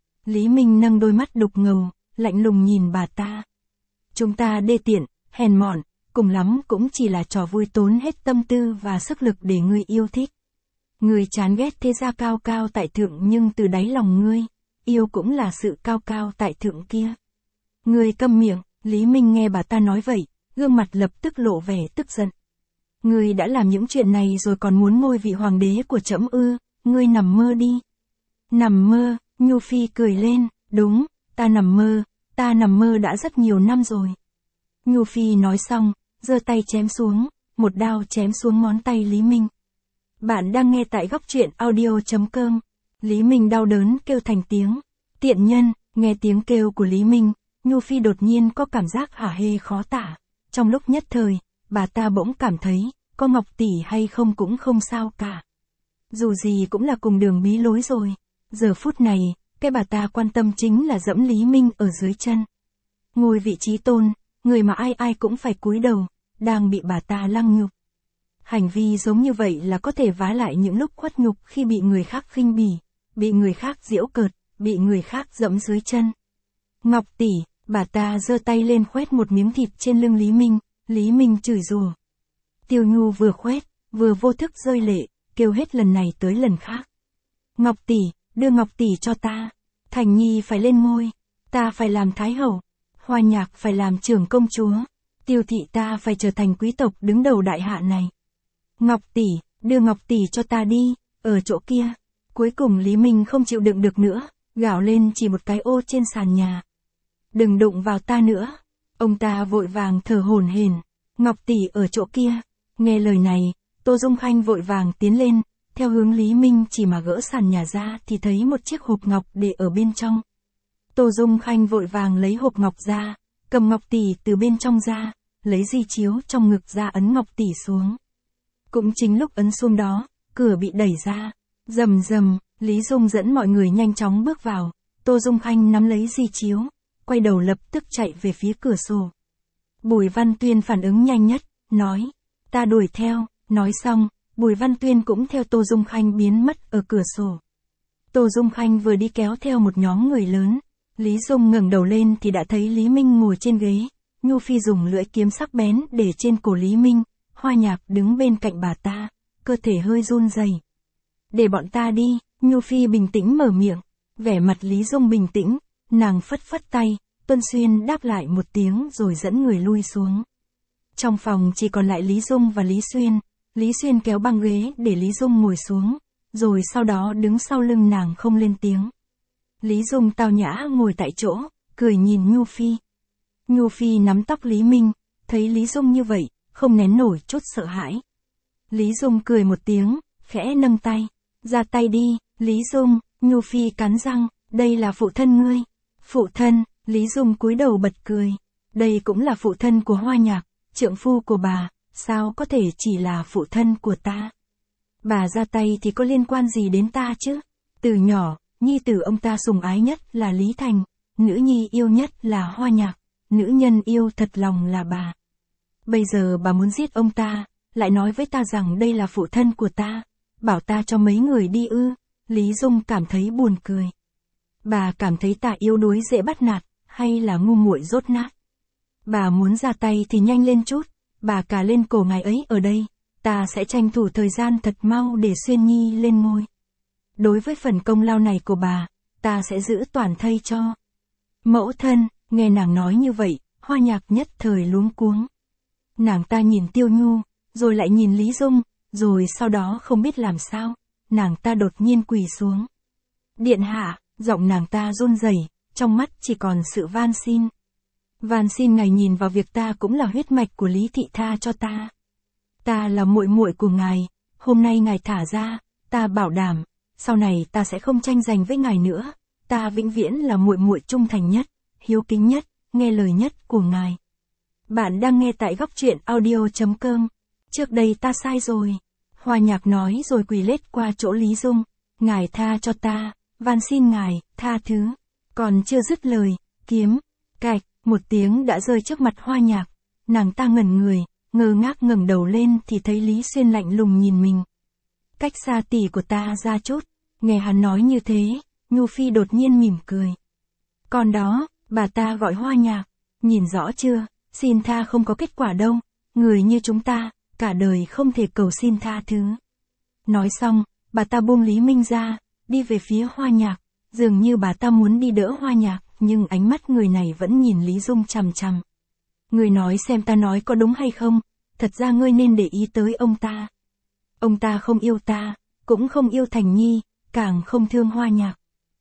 Lý Minh nâng đôi mắt đục ngầu, lạnh lùng nhìn bà ta. Chúng ta đê tiện, hèn mọn, cùng lắm cũng chỉ là trò vui tốn hết tâm tư và sức lực để ngươi yêu thích. Ngươi chán ghét thế gia cao cao tại thượng nhưng từ đáy lòng ngươi, yêu cũng là sự cao cao tại thượng kia. Ngươi câm miệng, Lý Minh nghe bà ta nói vậy, gương mặt lập tức lộ vẻ tức giận. Ngươi đã làm những chuyện này rồi còn muốn ngôi vị hoàng đế của trẫm ư, ngươi nằm mơ đi. Nằm mơ, Nhu Phi cười lên, đúng, ta nằm mơ, ta nằm mơ đã rất nhiều năm rồi. Nhu Phi nói xong, giơ tay chém xuống, một đao chém xuống ngón tay Lý Minh. Bạn đang nghe tại góc truyện audio chấm com. Lý Minh đau đớn kêu thành tiếng. Tiện nhân, nghe tiếng kêu của Lý Minh, Nhu Phi đột nhiên có cảm giác hả hê khó tả. Trong lúc nhất thời, bà ta bỗng cảm thấy, có Ngọc tỷ hay không cũng không sao cả. Dù gì cũng là cùng đường bí lối rồi. Giờ phút này, cái bà ta quan tâm chính là dẫm Lý Minh ở dưới chân. Ngồi vị trí tôn, người mà ai ai cũng phải cúi đầu, đang bị bà ta lăng nhục. Hành vi giống như vậy là có thể vá lại những lúc khuất nhục khi bị người khác khinh bỉ, bị người khác giễu cợt, bị người khác dẫm dưới chân. Ngọc tỷ, bà ta giơ tay lên khoét một miếng thịt trên lưng Lý Minh, Lý Minh chửi rủa. Tiêu Nhu vừa khoét, vừa vô thức rơi lệ, kêu hết lần này tới lần khác. Ngọc tỷ, đưa Ngọc tỷ cho ta. Thành Nhi phải lên ngôi, ta phải làm thái hậu. Hoa Nhạc phải làm trưởng công chúa. Tiêu thị ta phải trở thành quý tộc đứng đầu đại hạ này. Ngọc tỷ, đưa Ngọc tỷ cho ta đi, ở chỗ kia. Cuối cùng Lý Minh không chịu đựng được nữa, gào lên chỉ một cái ô trên sàn nhà. Đừng đụng vào ta nữa. Ông ta vội vàng thở hổn hển. Ngọc tỷ ở chỗ kia. Nghe lời này, Tô Dung Khanh vội vàng tiến lên, theo hướng Lý Minh chỉ mà gỡ sàn nhà ra thì thấy một chiếc hộp ngọc để ở bên trong. Tô Dung Khanh vội vàng lấy hộp ngọc ra, cầm Ngọc tỷ từ bên trong ra, lấy di chiếu trong ngực ra ấn Ngọc tỷ xuống. Cũng chính lúc ấn xuống đó, cửa bị đẩy ra. Rầm rầm, Lý Dung dẫn mọi người nhanh chóng bước vào. Tô Dung Khanh nắm lấy di chiếu, quay đầu lập tức chạy về phía cửa sổ. Bùi Văn Tuyên phản ứng nhanh nhất, nói, ta đuổi theo. Nói xong, Bùi Văn Tuyên cũng theo Tô Dung Khanh biến mất ở cửa sổ. Tô Dung Khanh vừa đi kéo theo một nhóm người lớn. Lý Dung ngẩng đầu lên thì đã thấy Lý Minh ngồi trên ghế. Nhu Phi dùng lưỡi kiếm sắc bén để trên cổ Lý Minh. Hoa Nhạc đứng bên cạnh bà ta, cơ thể hơi run rẩy. Để bọn ta đi, Nhu Phi bình tĩnh mở miệng. Vẻ mặt Lý Dung bình tĩnh, nàng phất phất tay, Tuân Xuyên đáp lại một tiếng rồi dẫn người lui xuống. Trong phòng chỉ còn lại Lý Dung và Lý Xuyên. Lý Xuyên kéo băng ghế để Lý Dung ngồi xuống, rồi sau đó đứng sau lưng nàng không lên tiếng. Lý Dung tao nhã ngồi tại chỗ, cười nhìn Nhu Phi. Nhu Phi nắm tóc Lý Minh, thấy Lý Dung như vậy, không nén nổi chút sợ hãi. Lý Dung cười một tiếng, khẽ nâng tay. Ra tay đi, Lý Dung. Nhu Phi cắn răng, đây là phụ thân ngươi. Phụ thân, Lý Dung cúi đầu bật cười. Đây cũng là phụ thân của Hoa Nhạc, trượng phu của bà, sao có thể chỉ là phụ thân của ta. Bà ra tay thì có liên quan gì đến ta chứ? Từ nhỏ, nhi tử ông ta sủng ái nhất là Lý Thành, nữ nhi yêu nhất là Hoa Nhạc, nữ nhân yêu thật lòng là bà. Bây giờ bà muốn giết ông ta, lại nói với ta rằng đây là phụ thân của ta, bảo ta cho mấy người đi ư. Lý Dung cảm thấy buồn cười. Bà cảm thấy ta yếu đuối dễ bắt nạt, hay là ngu muội dốt nát? Bà muốn ra tay thì nhanh lên chút, bà cà lên cổ ngài ấy ở đây, ta sẽ tranh thủ thời gian thật mau để Xuyên Nhi lên ngôi. Đối với phần công lao này của bà, ta sẽ giữ toàn thây cho. Mẫu thân, nghe nàng nói như vậy, Hoa Nhạc nhất thời luống cuống. Nàng ta nhìn Tiêu Nhu, rồi lại nhìn Lý Dung, rồi sau đó không biết làm sao, nàng ta đột nhiên quỳ xuống. Điện hạ, giọng nàng ta run rẩy, trong mắt chỉ còn sự van xin. Van xin ngài nhìn vào việc ta cũng là huyết mạch của Lý thị tha cho ta. Ta là muội muội của ngài, hôm nay ngài thả ra, ta bảo đảm, sau này ta sẽ không tranh giành với ngài nữa, ta vĩnh viễn là muội muội trung thành nhất, hiếu kính nhất, nghe lời nhất của ngài. Bạn đang nghe tại góc truyện audio.com. Trước đây ta sai rồi. Hoa Nhạc nói rồi quỳ lết qua chỗ Lý Dung. Ngài tha cho ta, van xin ngài, tha thứ. Còn chưa dứt lời, kiếm, cạch, một tiếng đã rơi trước mặt Hoa Nhạc. Nàng ta ngẩn người, ngơ ngác ngẩng đầu lên thì thấy Lý Xuyên lạnh lùng nhìn mình. Cách xa tỷ của ta ra chút, nghe hắn nói như thế, Nhu Phi đột nhiên mỉm cười. Còn đó, bà ta gọi Hoa Nhạc, nhìn rõ chưa, xin tha không có kết quả đâu, người như chúng ta, cả đời không thể cầu xin tha thứ. Nói xong, bà ta buông Lý Minh ra, đi về phía Hoa Nhạc, dường như bà ta muốn đi đỡ Hoa Nhạc, nhưng ánh mắt người này vẫn nhìn Lý Dung chằm chằm. Người nói xem ta nói có đúng hay không, thật ra ngươi nên để ý tới ông ta. Ông ta không yêu ta, cũng không yêu Thành Nhi, càng không thương Hoa Nhạc.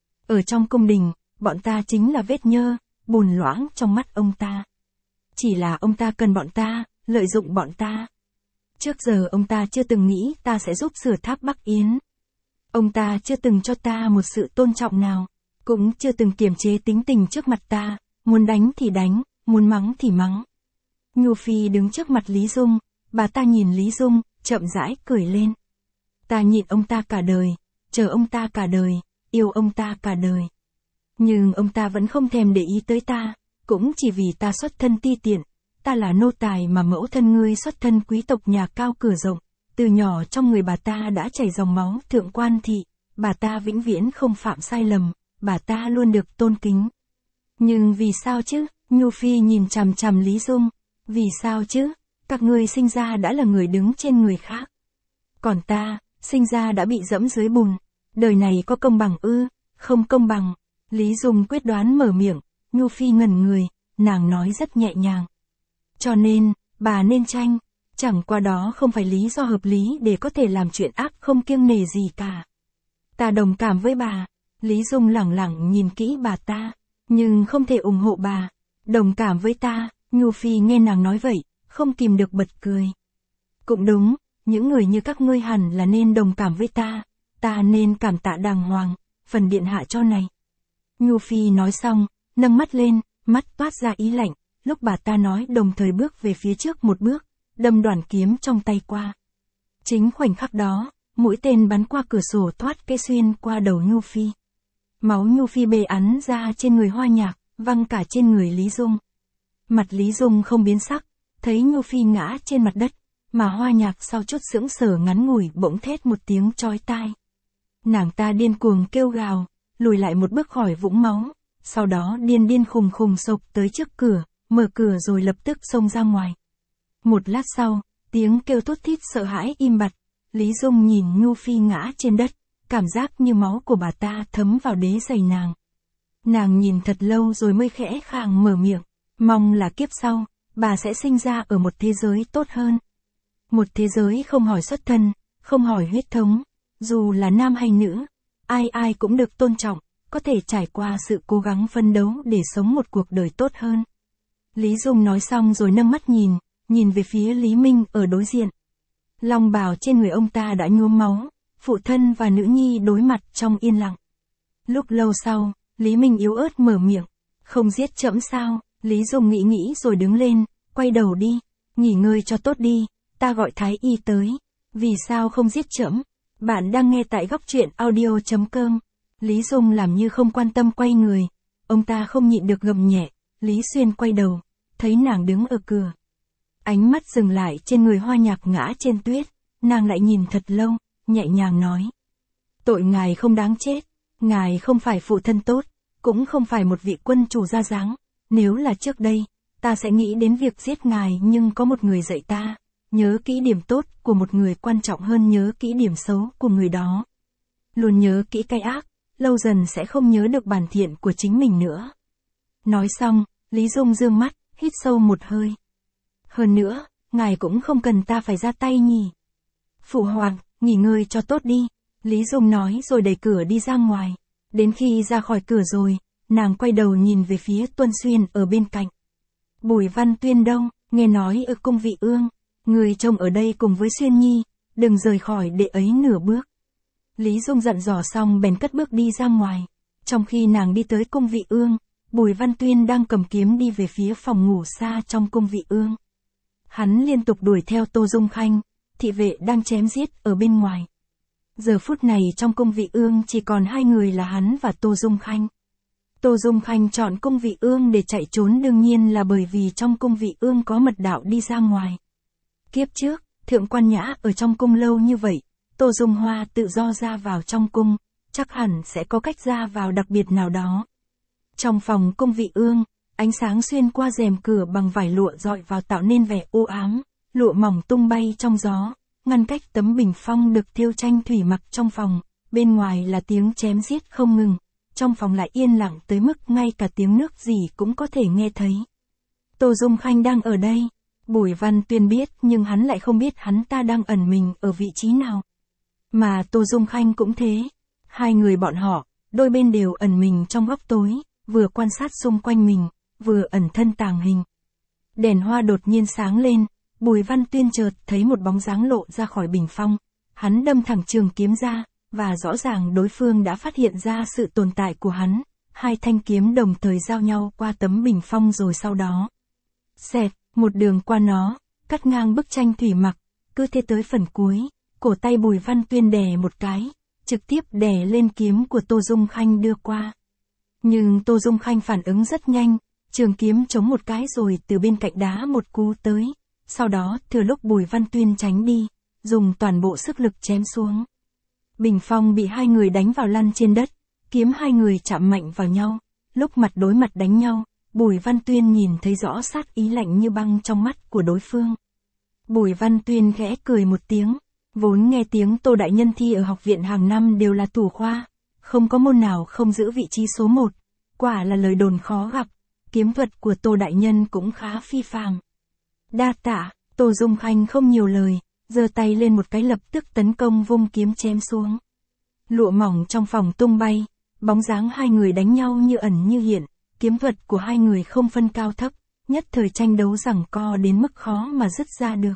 Ở trong cung đình, bọn ta chính là vết nhơ, bùn loãng trong mắt ông ta. Chỉ là ông ta cần bọn ta, lợi dụng bọn ta. Trước giờ ông ta chưa từng nghĩ ta sẽ giúp sửa tháp Bắc Yến. Ông ta chưa từng cho ta một sự tôn trọng nào, cũng chưa từng kiềm chế tính tình trước mặt ta, muốn đánh thì đánh, muốn mắng thì mắng. Nhu Phi đứng trước mặt Lý Dung, bà ta nhìn Lý Dung, chậm rãi cười lên. Ta nhịn ông ta cả đời, chờ ông ta cả đời, yêu ông ta cả đời. Nhưng ông ta vẫn không thèm để ý tới ta, cũng chỉ vì ta xuất thân ti tiện, ta là nô tài mà mẫu thân ngươi xuất thân quý tộc nhà cao cửa rộng, từ nhỏ trong người bà ta đã chảy dòng máu thượng quan thị, bà ta vĩnh viễn không phạm sai lầm, bà ta luôn được tôn kính. Nhưng vì sao chứ? Nhu Phi nhìn chằm chằm Lý Dung, vì sao chứ? Các ngươi sinh ra đã là người đứng trên người khác. Còn ta, sinh ra đã bị dẫm dưới bùn, đời này có công bằng ư? Không công bằng. Lý Dung quyết đoán mở miệng, Nhu Phi ngẩn người, nàng nói rất nhẹ nhàng. Cho nên, bà nên tranh, chẳng qua đó không phải lý do hợp lý để có thể làm chuyện ác không kiêng nể gì cả. Ta đồng cảm với bà. Lý Dung lẳng lặng nhìn kỹ bà ta, nhưng không thể ủng hộ bà. Đồng cảm với ta, Nhu Phi nghe nàng nói vậy, không kìm được bật cười. Cũng đúng, những người như các ngươi hẳn là nên đồng cảm với ta, ta nên cảm tạ đàng hoàng, phần điện hạ cho này. Nhu Phi nói xong, nâng mắt lên, mắt toát ra ý lạnh, lúc bà ta nói đồng thời bước về phía trước một bước, đâm đoạn kiếm trong tay qua. Chính khoảnh khắc đó, mũi tên bắn qua cửa sổ thoát cái xuyên qua đầu Nhu Phi. Máu Nhu Phi bê ắn ra trên người Hoa Nhạc, văng cả trên người Lý Dung. Mặt Lý Dung không biến sắc, thấy Nhu Phi ngã trên mặt đất, mà Hoa Nhạc sau chút sững sờ ngắn ngủi bỗng thét một tiếng chói tai. Nàng ta điên cuồng kêu gào, lùi lại một bước khỏi vũng máu, sau đó điên điên khùng khùng sộc tới trước cửa, mở cửa rồi lập tức xông ra ngoài. Một lát sau, tiếng kêu thút thít sợ hãi im bặt, Lý Dung nhìn Nhu Phi ngã trên đất, cảm giác như máu của bà ta thấm vào đế giày nàng. Nàng nhìn thật lâu rồi mới khẽ khàng mở miệng, mong là kiếp sau, bà sẽ sinh ra ở một thế giới tốt hơn. Một thế giới không hỏi xuất thân, không hỏi huyết thống, dù là nam hay nữ, ai ai cũng được tôn trọng, có thể trải qua sự cố gắng phân đấu để sống một cuộc đời tốt hơn. Lý Dung nói xong rồi nâng mắt nhìn, nhìn về phía Lý Minh ở đối diện. Long bào trên người ông ta đã nhuốm máu, phụ thân và nữ nhi đối mặt trong yên lặng. Lúc lâu sau, Lý Minh yếu ớt mở miệng, không giết trẫm sao? Lý Dung nghĩ nghĩ rồi đứng lên, quay đầu đi, nghỉ ngơi cho tốt đi, ta gọi Thái Y tới. Vì sao không giết trẫm? Bạn đang nghe tại góc truyện audio.com. Lý Dung làm như không quan tâm quay người, ông ta không nhịn được gầm nhẹ. Lý Xuyên quay đầu, thấy nàng đứng ở cửa. Ánh mắt dừng lại trên người Hoa Nhạc ngã trên tuyết, nàng lại nhìn thật lâu, nhẹ nhàng nói. Tội ngài không đáng chết, ngài không phải phụ thân tốt, cũng không phải một vị quân chủ ra dáng. Nếu là trước đây, ta sẽ nghĩ đến việc giết ngài, nhưng có một người dạy ta, nhớ kỹ điểm tốt của một người quan trọng hơn nhớ kỹ điểm xấu của người đó. Luôn nhớ kỹ cái ác, lâu dần sẽ không nhớ được bản thiện của chính mình nữa. Nói xong, Lý Dung dương mắt, hít sâu một hơi. Hơn nữa, ngài cũng không cần ta phải ra tay nhỉ. Phụ hoàng, nghỉ ngơi cho tốt đi. Lý Dung nói rồi đẩy cửa đi ra ngoài. Đến khi ra khỏi cửa rồi, nàng quay đầu nhìn về phía Tuân Xuyên ở bên cạnh. Bùi Văn Tuyên đâu, nghe nói ở cung Vị Ương, người trông ở đây cùng với Xuyên Nhi, đừng rời khỏi đệ ấy nửa bước. Lý Dung dặn dò xong bèn cất bước đi ra ngoài. Trong khi nàng đi tới cung vị ương, Bùi Văn Tuyên đang cầm kiếm đi về phía phòng ngủ xa trong cung vị ương. Hắn liên tục đuổi theo Tô Dung Khanh, thị vệ đang chém giết ở bên ngoài. Giờ phút này trong cung vị ương chỉ còn hai người là hắn và Tô Dung Khanh. Tô Dung Khanh chọn cung vị ương để chạy trốn đương nhiên là bởi vì trong cung vị ương có mật đạo đi ra ngoài. Kiếp trước, Thượng Quan Nhã ở trong cung lâu như vậy, Tô Dung Hoa tự do ra vào trong cung, chắc hẳn sẽ có cách ra vào đặc biệt nào đó. Trong phòng cung vị ương, ánh sáng xuyên qua rèm cửa bằng vải lụa dọi vào tạo nên vẻ u ám, lụa mỏng tung bay trong gió, ngăn cách tấm bình phong được thêu tranh thủy mặc trong phòng, bên ngoài là tiếng chém giết không ngừng, trong phòng lại yên lặng tới mức ngay cả tiếng nước gì cũng có thể nghe thấy. Tô Dung Khanh đang ở đây, Bùi Văn Tuyên biết nhưng hắn lại không biết hắn ta đang ẩn mình ở vị trí nào. Mà Tô Dung Khanh cũng thế, hai người bọn họ, đôi bên đều ẩn mình trong góc tối, vừa quan sát xung quanh mình, vừa ẩn thân tàng hình. Đèn hoa đột nhiên sáng lên, Bùi Văn Tuyên chợt thấy một bóng dáng lộ ra khỏi bình phong, hắn đâm thẳng trường kiếm ra, và rõ ràng đối phương đã phát hiện ra sự tồn tại của hắn, hai thanh kiếm đồng thời giao nhau qua tấm bình phong rồi sau đó xẹt một đường qua nó, cắt ngang bức tranh thủy mặc, cứ thế tới phần cuối, cổ tay Bùi Văn Tuyên đè một cái, trực tiếp đè lên kiếm của Tô Dung Khanh đưa qua. Nhưng Tô Dung Khanh phản ứng rất nhanh, trường kiếm chống một cái rồi từ bên cạnh đá một cú tới, sau đó thừa lúc Bùi Văn Tuyên tránh đi, dùng toàn bộ sức lực chém xuống. Bình phong bị hai người đánh vào lăn trên đất, kiếm hai người chạm mạnh vào nhau, lúc mặt đối mặt đánh nhau, Bùi Văn Tuyên nhìn thấy rõ sát ý lạnh như băng trong mắt của đối phương. Bùi Văn Tuyên khẽ cười một tiếng, vốn nghe tiếng Tô đại nhân thi ở học viện hàng năm đều là thủ khoa, không có môn nào không giữ vị trí số một, quả là lời đồn khó gặp, kiếm thuật của Tô đại nhân cũng khá phi phàm. Đa tạ, Tô Dung Khanh không nhiều lời, giơ tay lên một cái lập tức tấn công vung kiếm chém xuống. Lụa mỏng trong phòng tung bay, bóng dáng hai người đánh nhau như ẩn như hiện, kiếm thuật của hai người không phân cao thấp, nhất thời tranh đấu giằng co đến mức khó mà dứt ra được.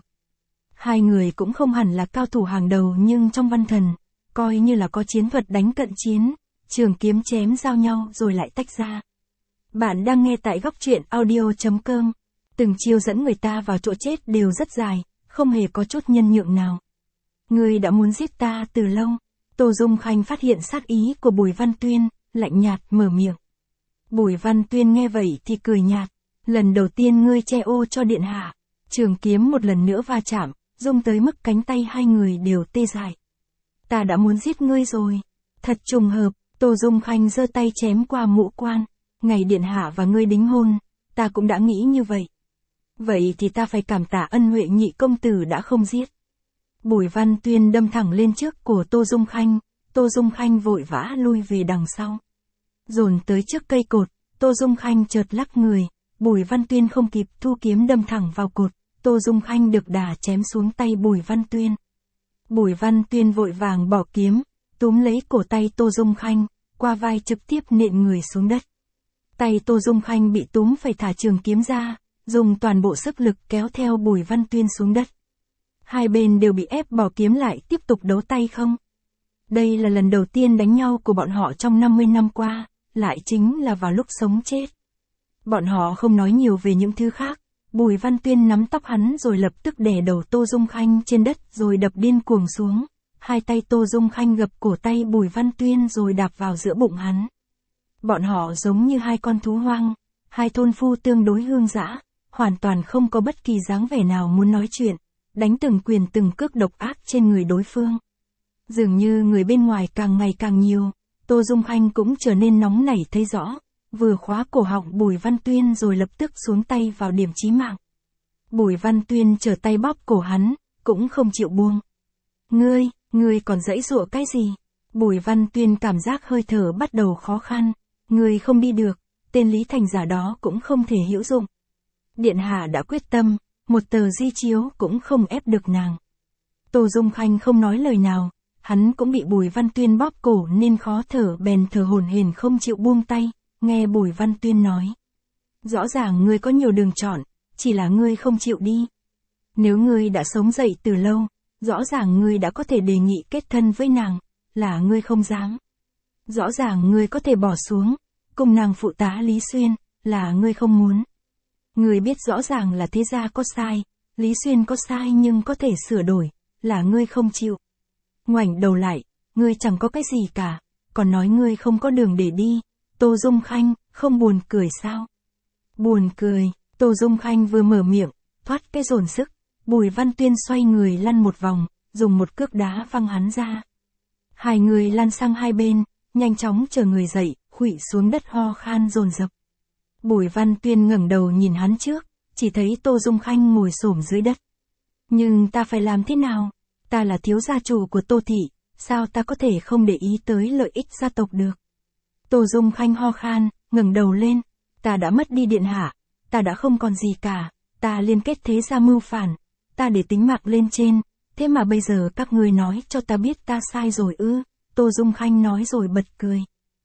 Hai người cũng không hẳn là cao thủ hàng đầu nhưng trong văn thần, coi như là có chiến thuật đánh cận chiến, trường kiếm chém giao nhau rồi lại tách ra. Bạn đang nghe tại góc truyện audio chấm com. Từng chiêu dẫn người ta vào chỗ chết đều rất dài, không hề có chút nhân nhượng nào. Ngươi đã muốn giết ta từ lâu. Tô Dung Khanh phát hiện sát ý của Bùi Văn Tuyên, lạnh nhạt mở miệng. Bùi Văn Tuyên nghe vậy thì cười nhạt. Lần đầu tiên ngươi che ô cho điện hạ. Trường kiếm một lần nữa va chạm, rung tới mức cánh tay hai người đều tê dại. Ta đã muốn giết ngươi rồi. Thật trùng hợp, Tô Dung Khanh giơ tay chém qua mũ quan. Ngày điện hạ và ngươi đính hôn, ta cũng đã nghĩ như vậy. Vậy thì ta phải cảm tạ ân huệ nhị công tử đã không giết. Bùi Văn Tuyên đâm thẳng lên trước cổ Tô Dung Khanh, Tô Dung Khanh vội vã lui về đằng sau. Dồn tới trước cây cột, Tô Dung Khanh chợt lắc người, Bùi Văn Tuyên không kịp thu kiếm đâm thẳng vào cột, Tô Dung Khanh được đà chém xuống tay Bùi Văn Tuyên. Bùi Văn Tuyên vội vàng bỏ kiếm, túm lấy cổ tay Tô Dung Khanh, qua vai trực tiếp nện người xuống đất. Tay Tô Dung Khanh bị túm phải thả trường kiếm ra, dùng toàn bộ sức lực kéo theo Bùi Văn Tuyên xuống đất. Hai bên đều bị ép bỏ kiếm lại tiếp tục đấu tay không. Đây là lần đầu tiên đánh nhau của bọn họ trong năm mươi năm qua, lại chính là vào lúc sống chết. Bọn họ không nói nhiều về những thứ khác, Bùi Văn Tuyên nắm tóc hắn rồi lập tức đè đầu Tô Dung Khanh trên đất rồi đập điên cuồng xuống. Hai tay Tô Dung Khanh gập cổ tay Bùi Văn Tuyên rồi đạp vào giữa bụng hắn. Bọn họ giống như hai con thú hoang, hai thôn phu tương đối hương dã, hoàn toàn không có bất kỳ dáng vẻ nào muốn nói chuyện, đánh từng quyền từng cước độc ác trên người đối phương. Dường như người bên ngoài càng ngày càng nhiều, Tô Dung Khanh cũng trở nên nóng nảy thấy rõ, vừa khóa cổ họng Bùi Văn Tuyên rồi lập tức xuống tay vào điểm chí mạng. Bùi Văn Tuyên trở tay bóp cổ hắn, cũng không chịu buông. Ngươi, ngươi còn giãy giụa cái gì? Bùi Văn Tuyên cảm giác hơi thở bắt đầu khó khăn, ngươi không đi được, tên Lý Thành giả đó cũng không thể hữu dụng. Điện hạ đã quyết tâm, một tờ di chiếu cũng không ép được nàng. Tô Dung Khanh không nói lời nào, hắn cũng bị Bùi Văn Tuyên bóp cổ nên khó thở bèn thở hổn hển không chịu buông tay, nghe Bùi Văn Tuyên nói. Rõ ràng ngươi có nhiều đường chọn, chỉ là ngươi không chịu đi. Nếu ngươi đã sống dậy từ lâu, rõ ràng ngươi đã có thể đề nghị kết thân với nàng, là ngươi không dám. Rõ ràng ngươi có thể bỏ xuống, cùng nàng phụ tá Lý Xuyên, là ngươi không muốn. Ngươi biết rõ ràng là thế gia có sai, Lý Xuyên có sai nhưng có thể sửa đổi, là ngươi không chịu. Ngoảnh đầu lại, ngươi chẳng có cái gì cả, còn nói ngươi không có đường để đi. Tô Dung Khanh, không buồn cười sao? Buồn cười, Tô Dung Khanh vừa mở miệng, thoát cái dồn sức, Bùi Văn Tuyên xoay người lăn một vòng, dùng một cước đá văng hắn ra. Hai người lăn sang hai bên, nhanh chóng chờ người dậy, khuỵu xuống đất ho khan dồn dập. Bùi Văn Tuyên ngẩng đầu nhìn hắn trước, chỉ thấy Tô Dung Khanh ngồi xổm dưới đất. Nhưng ta phải làm thế nào? Ta là thiếu gia chủ của Tô Thị, sao ta có thể không để ý tới lợi ích gia tộc được? Tô Dung Khanh ho khan, ngẩng đầu lên. Ta đã mất đi điện hạ, ta đã không còn gì cả, ta liên kết thế gia mưu phản, ta để tính mạng lên trên, thế mà bây giờ các ngươi nói cho ta biết ta sai rồi ư? Tô Dung Khanh nói rồi bật cười.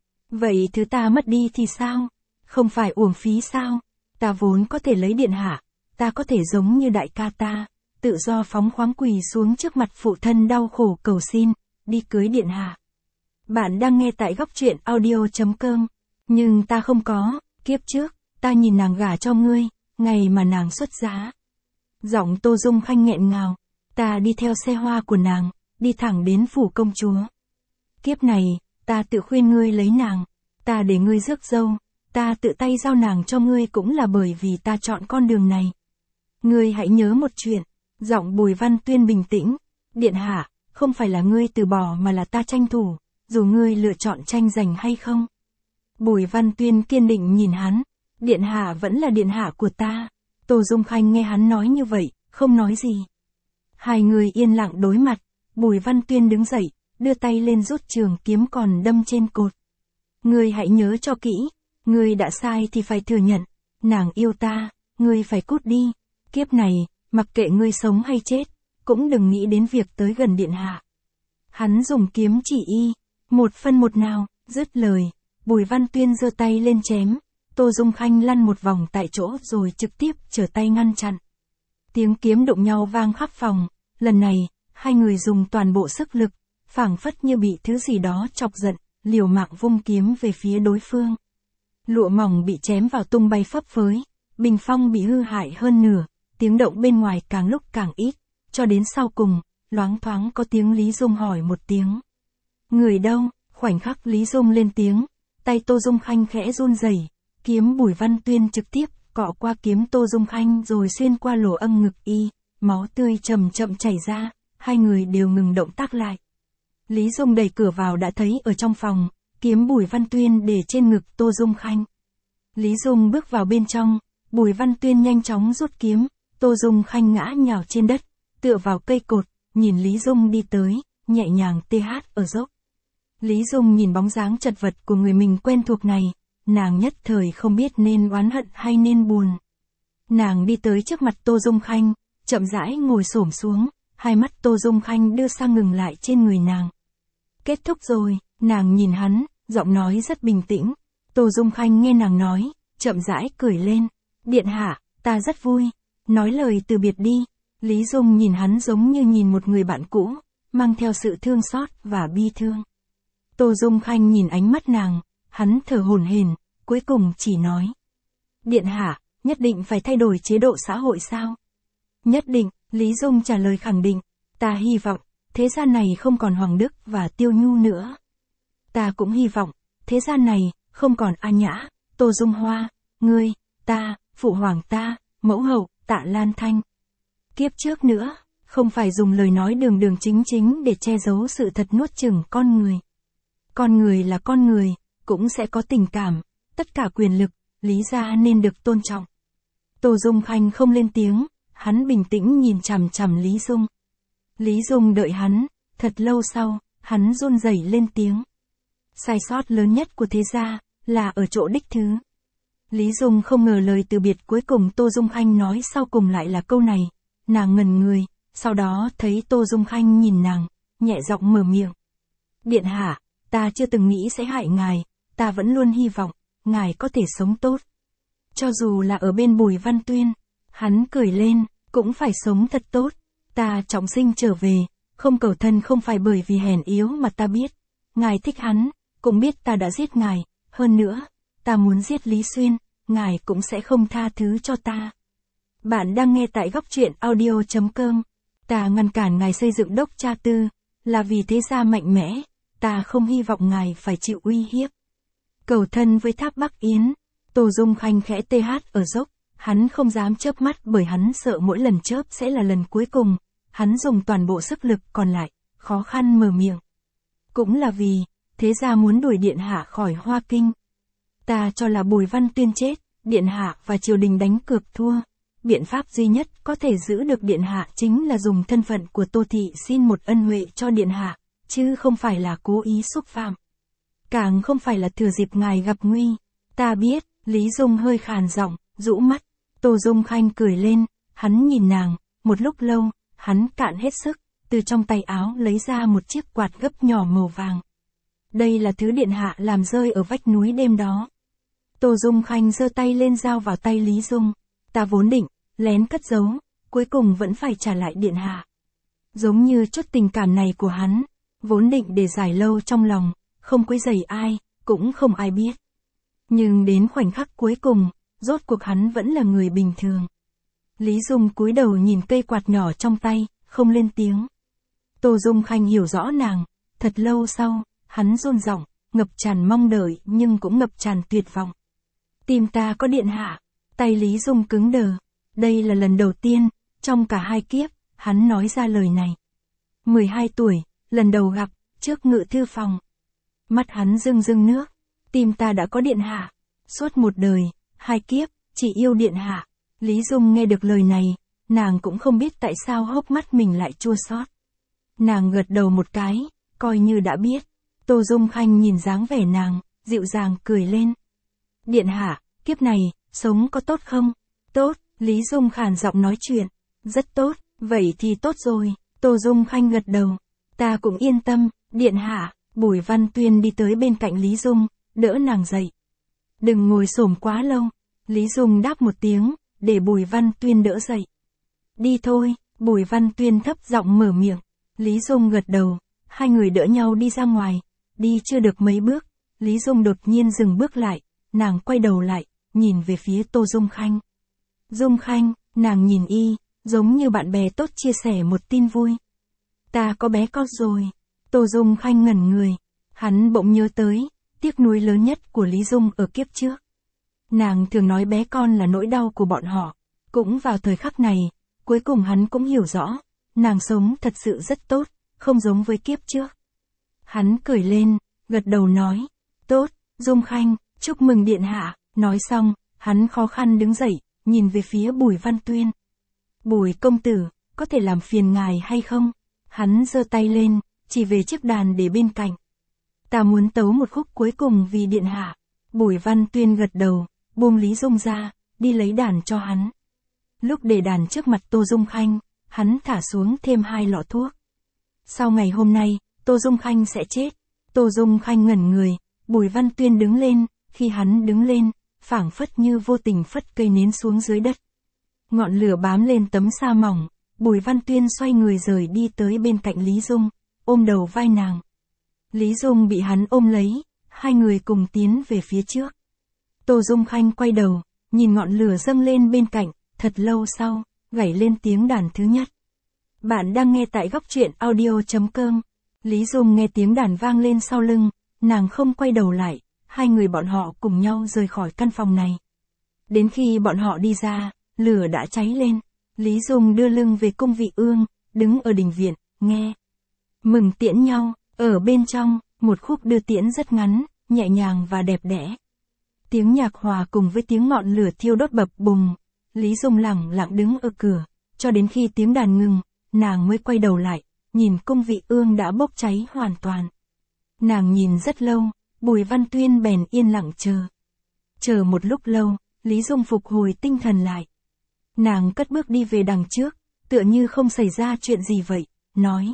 Vậy thứ ta mất đi thì sao? Không phải uổng phí sao? Ta vốn có thể lấy điện hạ, ta có thể giống như đại ca ta, tự do phóng khoáng quỳ xuống trước mặt phụ thân đau khổ cầu xin, đi cưới điện hạ. Bạn đang nghe tại góc truyện audio chấm com. Nhưng ta không có, kiếp trước, ta nhìn nàng gả cho ngươi, ngày mà nàng xuất giá. Giọng Tô Dung Khanh nghẹn ngào, ta đi theo xe hoa của nàng, đi thẳng đến phủ công chúa. Kiếp này, ta tự khuyên ngươi lấy nàng, ta để ngươi rước dâu, ta tự tay giao nàng cho ngươi cũng là bởi vì ta chọn con đường này. Ngươi hãy nhớ một chuyện, giọng Bùi Văn Tuyên bình tĩnh, điện hạ, không phải là ngươi từ bỏ mà là ta tranh thủ, dù ngươi lựa chọn tranh giành hay không. Bùi Văn Tuyên kiên định nhìn hắn, điện hạ vẫn là điện hạ của ta. Tô Dung Khanh nghe hắn nói như vậy, không nói gì. Hai người yên lặng đối mặt, Bùi Văn Tuyên đứng dậy, đưa tay lên rút trường kiếm còn đâm trên cột. Ngươi hãy nhớ cho kỹ, ngươi đã sai thì phải thừa nhận, nàng yêu ta, ngươi phải cút đi, kiếp này, mặc kệ ngươi sống hay chết, cũng đừng nghĩ đến việc tới gần điện hạ. Hắn dùng kiếm chỉ y, một phân một nào, dứt lời, Bùi Văn Tuyên giơ tay lên chém, Tô Dung Khanh lăn một vòng tại chỗ rồi trực tiếp trở tay ngăn chặn. Tiếng kiếm đụng nhau vang khắp phòng, lần này, hai người dùng toàn bộ sức lực, phảng phất như bị thứ gì đó chọc giận, liều mạng vung kiếm về phía đối phương. Lụa mỏng bị chém vào tung bay phấp phới, bình phong bị hư hại hơn nửa, tiếng động bên ngoài càng lúc càng ít, cho đến sau cùng, loáng thoáng có tiếng Lý Dung hỏi một tiếng. Người đâu? Khoảnh khắc Lý Dung lên tiếng, tay Tô Dung Khanh khẽ run rẩy, kiếm Bùi Văn Tuyên trực tiếp cọ qua kiếm Tô Dung Khanh rồi xuyên qua lỗ âm ngực y, máu tươi chậm chậm chảy ra, hai người đều ngừng động tác lại. Lý Dung đẩy cửa vào đã thấy ở trong phòng, kiếm Bùi Văn Tuyên để trên ngực Tô Dung Khanh. Lý Dung bước vào bên trong, Bùi Văn Tuyên nhanh chóng rút kiếm, Tô Dung Khanh ngã nhào trên đất, tựa vào cây cột, nhìn Lý Dung đi tới, nhẹ nhàng tê hát ở dốc. Lý Dung nhìn bóng dáng chật vật của người mình quen thuộc này, nàng nhất thời không biết nên oán hận hay nên buồn. Nàng đi tới trước mặt Tô Dung Khanh, chậm rãi ngồi xổm xuống, hai mắt Tô Dung Khanh đưa sang ngừng lại trên người nàng. Kết thúc rồi, nàng nhìn hắn, giọng nói rất bình tĩnh. Tô Dung Khanh nghe nàng nói, chậm rãi cười lên. Điện hạ, ta rất vui. Nói lời từ biệt đi. Lý Dung nhìn hắn giống như nhìn một người bạn cũ, mang theo sự thương xót và bi thương. Tô Dung Khanh nhìn ánh mắt nàng, hắn thở hổn hển, cuối cùng chỉ nói. Điện hạ, nhất định phải thay đổi chế độ xã hội sao? Nhất định, Lý Dung trả lời khẳng định. Ta hy vọng, thế gian này không còn Hoàng Đức và Tiêu Nhu nữa. Ta cũng hy vọng, thế gian này, không còn A Nhã, Tô Dung Hoa, ngươi, ta, phụ hoàng ta, mẫu hậu, Tạ Lan Thanh. Kiếp trước nữa, không phải dùng lời nói đường đường chính chính để che giấu sự thật nuốt chửng con người. Con người là con người, cũng sẽ có tình cảm, tất cả quyền lực, lý gia nên được tôn trọng. Tô Dung Khanh không lên tiếng, hắn bình tĩnh nhìn chằm chằm Lý Dung. Lý Dung đợi hắn, thật lâu sau, hắn run rẩy lên tiếng. Sai sót lớn nhất của thế gia, là ở chỗ đích thứ. Lý Dung không ngờ lời từ biệt cuối cùng Tô Dung Khanh nói sau cùng lại là câu này. Nàng ngẩn người, sau đó thấy Tô Dung Khanh nhìn nàng, nhẹ giọng mở miệng. Điện hạ, ta chưa từng nghĩ sẽ hại ngài, ta vẫn luôn hy vọng, ngài có thể sống tốt. Cho dù là ở bên Bùi Văn Tuyên, hắn cười lên, cũng phải sống thật tốt. Ta trọng sinh trở về, không cầu thân không phải bởi vì hèn yếu mà ta biết. Ngài thích hắn, cũng biết ta đã giết ngài, hơn nữa, ta muốn giết Lý Xuyên, ngài cũng sẽ không tha thứ cho ta. Bạn đang nghe tại góc truyện audio chấm com. Ta ngăn cản ngài xây dựng Đốc Cha Tư, là vì thế gia mạnh mẽ, ta không hy vọng ngài phải chịu uy hiếp. Cầu thân với Tháp Bắc Yến, Tô Dung Khanh khẽ tê hát ở dốc, hắn không dám chớp mắt bởi hắn sợ mỗi lần chớp sẽ là lần cuối cùng, hắn dùng toàn bộ sức lực còn lại, khó khăn mở miệng. Cũng là vì, thế gia muốn đuổi Điện Hạ khỏi Hoa Kinh. Ta cho là Bùi Văn Tuyên chết, Điện Hạ và triều đình đánh cược thua. Biện pháp duy nhất có thể giữ được Điện Hạ chính là dùng thân phận của Tô Thị xin một ân huệ cho Điện Hạ, chứ không phải là cố ý xúc phạm. Càng không phải là thừa dịp ngài gặp nguy. Ta biết, Lý Dung hơi khàn giọng, rũ mắt. Tô Dung Khanh cười lên, hắn nhìn nàng, một lúc lâu, hắn cạn hết sức, từ trong tay áo lấy ra một chiếc quạt gấp nhỏ màu vàng. Đây là thứ Điện Hạ làm rơi ở vách núi đêm đó. Tô Dung Khanh giơ tay lên giao vào tay Lý Dung. Ta vốn định, lén cất giấu, cuối cùng vẫn phải trả lại Điện Hạ. Giống như chút tình cảm này của hắn, vốn định để giải lâu trong lòng, không quấy rầy ai, cũng không ai biết. Nhưng đến khoảnh khắc cuối cùng, rốt cuộc hắn vẫn là người bình thường. Lý Dung cúi đầu nhìn cây quạt nhỏ trong tay, không lên tiếng. Tô Dung Khanh hiểu rõ nàng, thật lâu sau, hắn run giọng, ngập tràn mong đợi nhưng cũng ngập tràn tuyệt vọng. Tim ta có Điện Hạ, tay Lý Dung cứng đờ. Đây là lần đầu tiên, trong cả hai kiếp, hắn nói ra lời này. mười hai tuổi, lần đầu gặp, trước ngự thư phòng. Mắt hắn rưng rưng nước. Tim ta đã có Điện Hạ. Suốt một đời, hai kiếp, chỉ yêu Điện Hạ. Lý Dung nghe được lời này, nàng cũng không biết tại sao hốc mắt mình lại chua xót. Nàng gật đầu một cái, coi như đã biết. Tô Dung Khanh nhìn dáng vẻ nàng, dịu dàng cười lên. Điện Hạ, kiếp này, sống có tốt không? Tốt, Lý Dung khàn giọng nói chuyện. Rất tốt, vậy thì tốt rồi. Tô Dung Khanh gật đầu. Ta cũng yên tâm, Điện Hạ. Bùi Văn Tuyên đi tới bên cạnh Lý Dung, đỡ nàng dậy. Đừng ngồi xổm quá lâu. Lý Dung đáp một tiếng, để Bùi Văn Tuyên đỡ dậy. Đi thôi, Bùi Văn Tuyên thấp giọng mở miệng. Lý Dung gật đầu, hai người đỡ nhau đi ra ngoài. Đi chưa được mấy bước, Lý Dung đột nhiên dừng bước lại, nàng quay đầu lại, nhìn về phía Tô Dung Khanh. Dung Khanh, nàng nhìn y, giống như bạn bè tốt chia sẻ một tin vui. Ta có bé con rồi. Tô Dung Khanh ngẩn người, hắn bỗng nhớ tới, tiếc nuối lớn nhất của Lý Dung ở kiếp trước. Nàng thường nói bé con là nỗi đau của bọn họ, cũng vào thời khắc này, cuối cùng hắn cũng hiểu rõ, nàng sống thật sự rất tốt, không giống với kiếp trước. Hắn cười lên, gật đầu nói, tốt, Dung Khanh, chúc mừng Điện Hạ. Nói xong, hắn khó khăn đứng dậy, nhìn về phía Bùi Văn Tuyên. Bùi công tử, có thể làm phiền ngài hay không? Hắn giơ tay lên, chỉ về chiếc đàn để bên cạnh. Ta muốn tấu một khúc cuối cùng vì Điện Hạ. Bùi Văn Tuyên gật đầu, buông Lý Dung ra, đi lấy đàn cho hắn. Lúc để đàn trước mặt Tô Dung Khanh, hắn thả xuống thêm hai lọ thuốc. Sau ngày hôm nay, Tô Dung Khanh sẽ chết. Tô Dung Khanh ngẩn người, Bùi Văn Tuyên đứng lên, khi hắn đứng lên, phảng phất như vô tình phất cây nến xuống dưới đất. Ngọn lửa bám lên tấm sa mỏng, Bùi Văn Tuyên xoay người rời đi tới bên cạnh Lý Dung, ôm đầu vai nàng. Lý Dung bị hắn ôm lấy, hai người cùng tiến về phía trước. Tô Dung Khanh quay đầu, nhìn ngọn lửa dâng lên bên cạnh, thật lâu sau, gảy lên tiếng đàn thứ nhất. Bạn đang nghe tại góc truyện audio chấm com. Lý Dung nghe tiếng đàn vang lên sau lưng, nàng không quay đầu lại, hai người bọn họ cùng nhau rời khỏi căn phòng này. Đến khi bọn họ đi ra, lửa đã cháy lên. Lý Dung đưa lưng về cung vị ương, đứng ở đình viện, nghe. Mừng tiễn nhau, ở bên trong, một khúc đưa tiễn rất ngắn, nhẹ nhàng và đẹp đẽ. Tiếng nhạc hòa cùng với tiếng ngọn lửa thiêu đốt bập bùng. Lý Dung lặng lặng đứng ở cửa, cho đến khi tiếng đàn ngừng, nàng mới quay đầu lại, nhìn cung vị ương đã bốc cháy hoàn toàn. Nàng nhìn rất lâu, Bùi Văn Tuyên bèn yên lặng chờ. Chờ một lúc lâu, Lý Dung phục hồi tinh thần lại. Nàng cất bước đi về đằng trước, tựa như không xảy ra chuyện gì vậy, nói.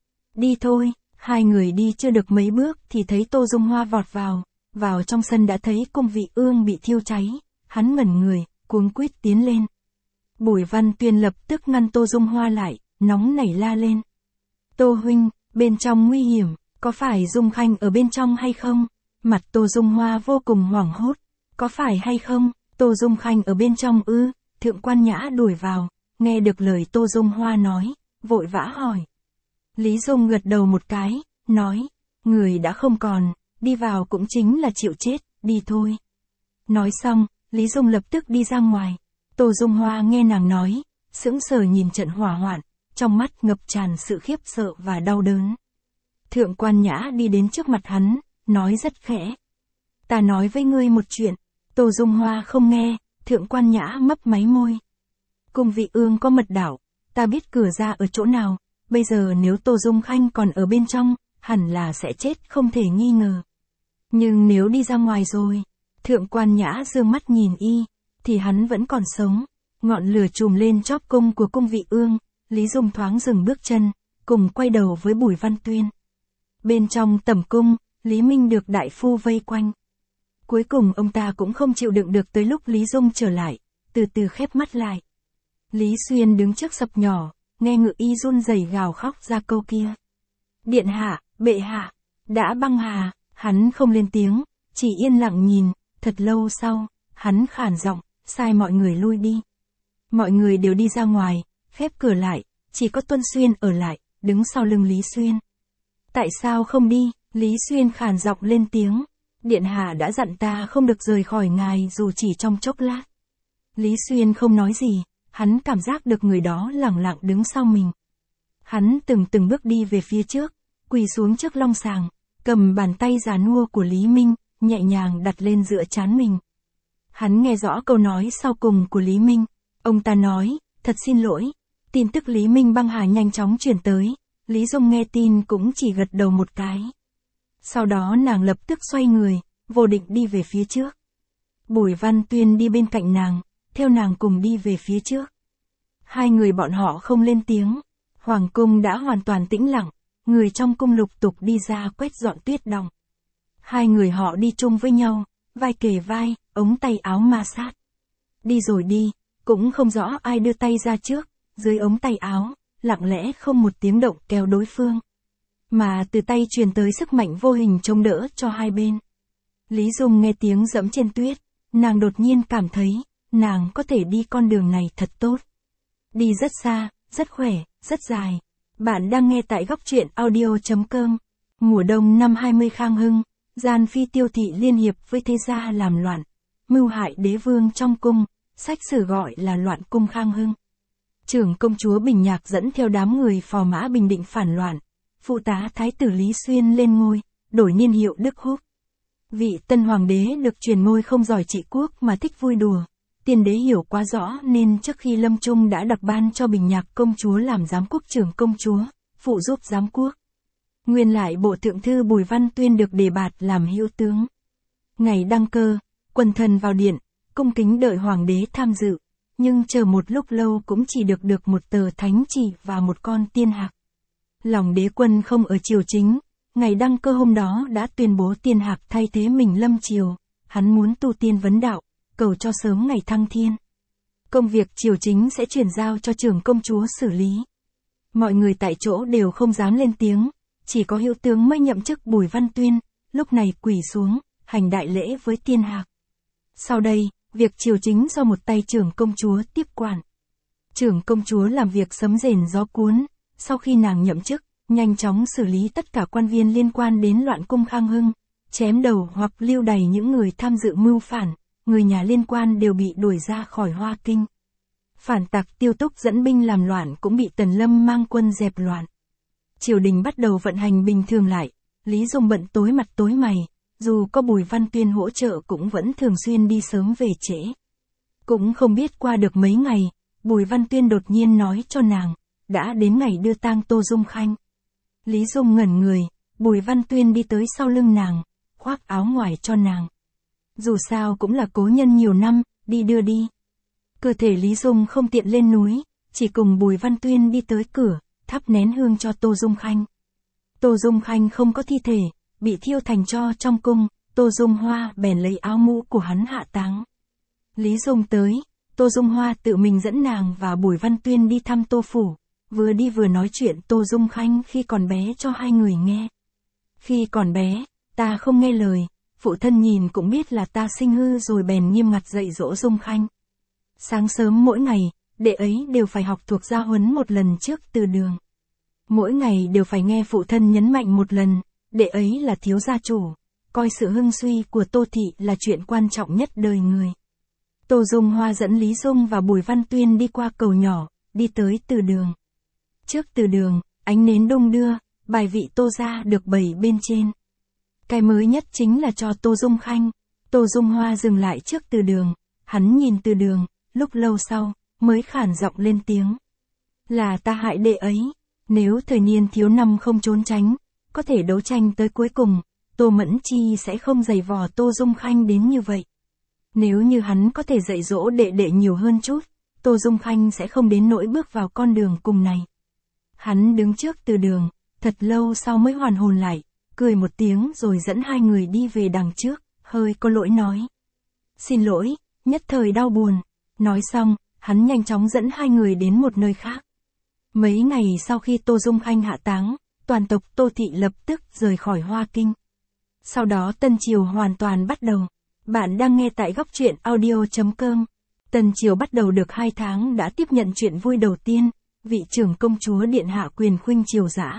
Đi thôi, hai người đi chưa được mấy bước thì thấy Tô Dung Hoa vọt vào, vào trong sân đã thấy cung vị ương bị thiêu cháy, hắn ngẩn người, cuống quýt tiến lên. Bùi Văn Tuyên lập tức ngăn Tô Dung Hoa lại, nóng nảy la lên. Tô huynh, bên trong nguy hiểm, có phải Dung Khanh ở bên trong hay không? Mặt Tô Dung Hoa vô cùng hoảng hốt. Có phải hay không, Tô Dung Khanh ở bên trong ư? Thượng Quan Nhã đuổi vào, nghe được lời Tô Dung Hoa nói, vội vã hỏi. Lý Dung gật đầu một cái, nói, người đã không còn, đi vào cũng chính là chịu chết, đi thôi. Nói xong, Lý Dung lập tức đi ra ngoài. Tô Dung Hoa nghe nàng nói, sững sờ nhìn trận hỏa hoạn, trong mắt ngập tràn sự khiếp sợ và đau đớn. Thượng Quan Nhã đi đến trước mặt hắn, nói rất khẽ. Ta nói với ngươi một chuyện. Tô Dung Hoa không nghe, Thượng Quan Nhã mấp máy môi. Cung Vị Ương có mật đạo, ta biết cửa ra ở chỗ nào, bây giờ nếu Tô Dung Khanh còn ở bên trong, hẳn là sẽ chết không thể nghi ngờ. Nhưng nếu đi ra ngoài rồi, Thượng Quan Nhã dương mắt nhìn y, thì hắn vẫn còn sống. Ngọn lửa trùm lên chóp cung của Cung Vị Ương, Lý Dung thoáng dừng bước chân, cùng quay đầu với Bùi Văn Tuyên. Bên trong tẩm cung, Lý Minh được đại phu vây quanh. Cuối cùng ông ta cũng không chịu đựng được tới lúc Lý Dung trở lại, từ từ khép mắt lại. Lý Xuyên đứng trước sập nhỏ, nghe ngự y run rẩy gào khóc ra câu kia. Điện hạ, bệ hạ, đã băng hà, hắn không lên tiếng, chỉ yên lặng nhìn, thật lâu sau, hắn khản giọng, sai mọi người lui đi. Mọi người đều đi ra ngoài, khép cửa lại, chỉ có Tuân Xuyên ở lại, đứng sau lưng Lý Xuyên. Tại sao không đi? Lý Xuyên khàn giọng lên tiếng. Điện hạ đã dặn ta không được rời khỏi ngài dù chỉ trong chốc lát. Lý Xuyên không nói gì, hắn cảm giác được người đó lẳng lặng đứng sau mình. Hắn từng từng bước đi về phía trước, quỳ xuống trước long sàng, cầm bàn tay già nua của Lý Minh, nhẹ nhàng đặt lên giữa trán mình. Hắn nghe rõ câu nói sau cùng của Lý Minh. Ông ta nói, thật xin lỗi. Tin tức Lý Minh băng hà nhanh chóng truyền tới. Lý Dung nghe tin cũng chỉ gật đầu một cái. Sau đó nàng lập tức xoay người, vô định đi về phía trước. Bùi Văn Tuyên đi bên cạnh nàng, theo nàng cùng đi về phía trước. Hai người bọn họ không lên tiếng. Hoàng cung đã hoàn toàn tĩnh lặng, người trong cung lục tục đi ra quét dọn tuyết đọng. Hai người họ đi chung với nhau, vai kề vai, ống tay áo ma sát. Đi rồi đi, cũng không rõ ai đưa tay ra trước, dưới ống tay áo, lặng lẽ không một tiếng động kéo đối phương. Mà từ tay truyền tới sức mạnh vô hình chống đỡ cho hai bên. Lý Dung nghe tiếng dẫm trên tuyết, nàng đột nhiên cảm thấy, nàng có thể đi con đường này thật tốt. Đi rất xa, rất khỏe, rất dài. Bạn đang nghe tại góc truyện audio chấm com. Mùa đông năm hai mươi Khang Hưng, Gian Phi Tiêu Thị liên hiệp với thế gia làm loạn, mưu hại đế vương trong cung, sách sử gọi là loạn cung Khang Hưng. Trưởng công chúa Bình Nhạc dẫn theo đám người phò mã Bình Định phản loạn, phụ tá thái tử Lý Xuyên lên ngôi, đổi niên hiệu Đức Húc. Vị tân hoàng đế được truyền ngôi không giỏi trị quốc mà thích vui đùa. Tiên đế hiểu quá rõ nên trước khi lâm chung đã đặc ban cho Bình Nhạc công chúa làm giám quốc trưởng công chúa, phụ giúp giám quốc. Nguyên lại bộ thượng thư Bùi Văn Tuyên được đề bạt làm hữu tướng. Ngày đăng cơ, quần thần vào điện, cung kính đợi hoàng đế tham dự, nhưng chờ một lúc lâu cũng chỉ được được một tờ thánh chỉ và một con tiên hạc. Lòng đế quân không ở triều chính, ngày đăng cơ hôm đó đã tuyên bố tiên hạc thay thế mình lâm triều, hắn muốn tu tiên vấn đạo, cầu cho sớm ngày thăng thiên. Công việc triều chính sẽ chuyển giao cho trưởng công chúa xử lý. Mọi người tại chỗ đều không dám lên tiếng, chỉ có hữu tướng mới nhậm chức Bùi Văn Tuyên, lúc này quỳ xuống, hành đại lễ với tiên hạc. Sau đây, việc triều chính do một tay trưởng công chúa tiếp quản. Trưởng công chúa làm việc sấm rền gió cuốn, sau khi nàng nhậm chức, nhanh chóng xử lý tất cả quan viên liên quan đến loạn cung Khang Hưng, chém đầu hoặc lưu đày những người tham dự mưu phản, người nhà liên quan đều bị đuổi ra khỏi Hoa Kinh. Phản tặc Tiêu Túc dẫn binh làm loạn cũng bị Tần Lâm mang quân dẹp loạn. Triều đình bắt đầu vận hành bình thường lại, Lý Dung bận tối mặt tối mày, dù có Bùi Văn Tuyên hỗ trợ cũng vẫn thường xuyên đi sớm về trễ. Cũng không biết qua được mấy ngày, Bùi Văn Tuyên đột nhiên nói cho nàng, đã đến ngày đưa tang Tô Dung Khanh. Lý Dung ngẩn người, Bùi Văn Tuyên đi tới sau lưng nàng, khoác áo ngoài cho nàng. Dù sao cũng là cố nhân nhiều năm, đi đưa đi. Cơ thể Lý Dung không tiện lên núi, chỉ cùng Bùi Văn Tuyên đi tới cửa, thắp nén hương cho Tô Dung Khanh. Tô Dung Khanh không có thi thể, bị thiêu thành tro trong cung, Tô Dung Hoa bèn lấy áo mũ của hắn hạ táng. Lý Dung tới, Tô Dung Hoa tự mình dẫn nàng và Bùi Văn Tuyên đi thăm Tô Phủ, vừa đi vừa nói chuyện Tô Dung Khanh khi còn bé cho hai người nghe. Khi còn bé, ta không nghe lời, phụ thân nhìn cũng biết là ta sinh hư rồi bèn nghiêm ngặt dạy dỗ Dung Khanh. Sáng sớm mỗi ngày, đệ ấy đều phải học thuộc gia huấn một lần trước từ đường. Mỗi ngày đều phải nghe phụ thân nhấn mạnh một lần, đệ ấy là thiếu gia chủ, coi sự hưng suy của Tô Thị là chuyện quan trọng nhất đời người. Tô Dung Hoa dẫn Lý Dung và Bùi Văn Tuyên đi qua cầu nhỏ, đi tới từ đường. Trước từ đường, ánh nến đung đưa, bài vị Tô gia được bày bên trên. Cái mới nhất chính là cho Tô Dung Khanh. Tô Dung Hoa dừng lại trước từ đường, hắn nhìn từ đường, lúc lâu sau, mới khản giọng lên tiếng. Là ta hại đệ ấy, nếu thời niên thiếu năm không trốn tránh, có thể đấu tranh tới cuối cùng, Tô Mẫn Chi sẽ không giày vò Tô Dung Khanh đến như vậy. Nếu như hắn có thể dạy dỗ đệ đệ nhiều hơn chút, Tô Dung Khanh sẽ không đến nỗi bước vào con đường cùng này. Hắn đứng trước từ đường, thật lâu sau mới hoàn hồn lại, cười một tiếng rồi dẫn hai người đi về đằng trước, hơi có lỗi nói. Xin lỗi, nhất thời đau buồn. Nói xong, hắn nhanh chóng dẫn hai người đến một nơi khác. Mấy ngày sau khi Tô Dung Khanh hạ táng, toàn tộc Tô Thị lập tức rời khỏi Hoa Kinh. Sau đó Tân Triều hoàn toàn bắt đầu. Bạn đang nghe tại góc truyện audio chấm com. Tân Triều bắt đầu được hai tháng đã tiếp nhận chuyện vui đầu tiên, vị trưởng công chúa điện hạ quyền khuynh triều dã.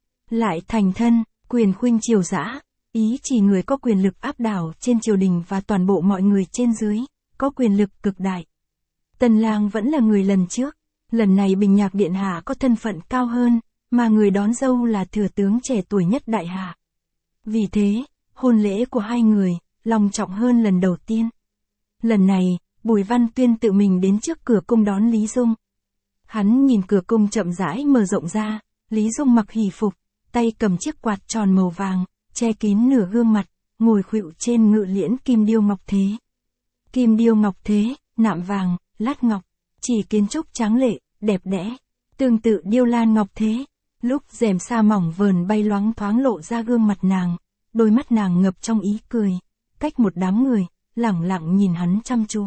Lại thành thân, quyền khuynh triều dã, ý chỉ người có quyền lực áp đảo trên triều đình và toàn bộ mọi người trên dưới, có quyền lực cực đại. Tần Lang vẫn là người lần trước, lần này Bình Nhạc điện hạ có thân phận cao hơn, mà người đón dâu là thừa tướng trẻ tuổi nhất đại hạ. Vì thế, hôn lễ của hai người, long trọng hơn lần đầu tiên. Lần này, Bùi Văn Tuyên tự mình đến trước cửa cung đón Lý Dung. Hắn nhìn cửa cung chậm rãi mở rộng ra, Lý Dung mặc hỷ phục, tay cầm chiếc quạt tròn màu vàng, che kín nửa gương mặt, ngồi khuỵu trên ngự liễn kim điêu ngọc thế. Kim điêu ngọc thế, nạm vàng, lát ngọc, chỉ kiến trúc tráng lệ, đẹp đẽ, tương tự điêu lan ngọc thế. Lúc rèm sa mỏng vờn bay loáng thoáng lộ ra gương mặt nàng, đôi mắt nàng ngập trong ý cười, cách một đám người, lẳng lặng nhìn hắn chăm chú.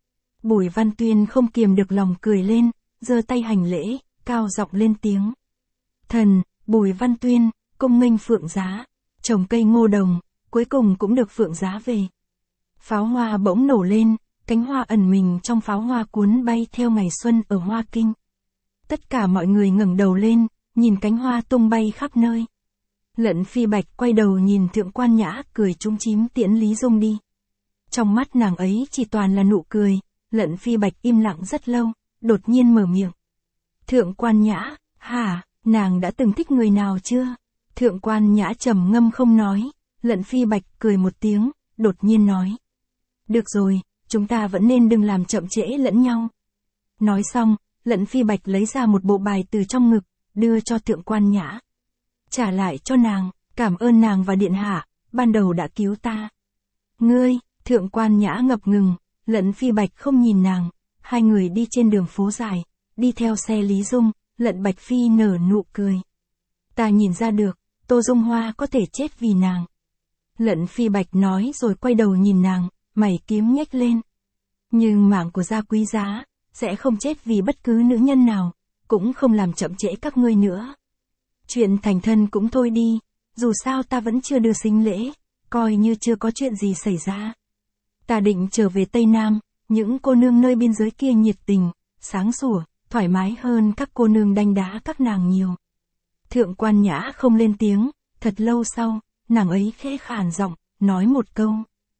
Bùi Văn Tuyên không kiềm được lòng cười lên, giơ tay hành lễ, cao giọng lên tiếng. Thần, Bùi Văn Tuyên, cung nghênh Phượng Giá, trồng cây ngô đồng, cuối cùng cũng được Phượng Giá về. Pháo hoa bỗng nổ lên, cánh hoa ẩn mình trong pháo hoa cuốn bay theo ngày xuân ở Hoa Kinh. Tất cả mọi người ngẩng đầu lên, nhìn cánh hoa tung bay khắp nơi. Lận Phi Bạch quay đầu nhìn Thượng Quan Nhã cười trúng chím tiễn Lý Dung đi. Trong mắt nàng ấy chỉ toàn là nụ cười, Lận Phi Bạch im lặng rất lâu, đột nhiên mở miệng. Thượng Quan Nhã, hả, nàng đã từng thích người nào chưa? Thượng Quan Nhã trầm ngâm không nói, Lận Phi Bạch cười một tiếng, đột nhiên nói. Được rồi, chúng ta vẫn nên đừng làm chậm trễ lẫn nhau. Nói xong, Lận Phi Bạch lấy ra một bộ bài từ trong ngực, đưa cho Thượng Quan Nhã. Trả lại cho nàng, cảm ơn nàng và điện hạ, ban đầu đã cứu ta. Ngươi, Thượng Quan Nhã ngập ngừng, Lận Phi Bạch không nhìn nàng, hai người đi trên đường phố dài, đi theo xe Lý Dung, Lận Bạch Phi nở nụ cười. Ta nhìn ra được, Tô Dung Hoa có thể chết vì nàng. Lận Phi Bạch nói rồi quay đầu nhìn nàng, mày kiếm nhếch lên. Nhưng mạng của gia quý giá, sẽ không chết vì bất cứ nữ nhân nào, cũng không làm chậm trễ các ngươi nữa. Chuyện thành thân cũng thôi đi, dù sao ta vẫn chưa đưa sính lễ, coi như chưa có chuyện gì xảy ra. Ta định trở về Tây Nam, những cô nương nơi biên giới kia nhiệt tình, sáng sủa, thoải mái hơn các cô nương đanh đá các nàng nhiều. Thượng Quan Nhã không lên tiếng, thật lâu sau, nàng ấy khẽ khàn giọng, nói một câu.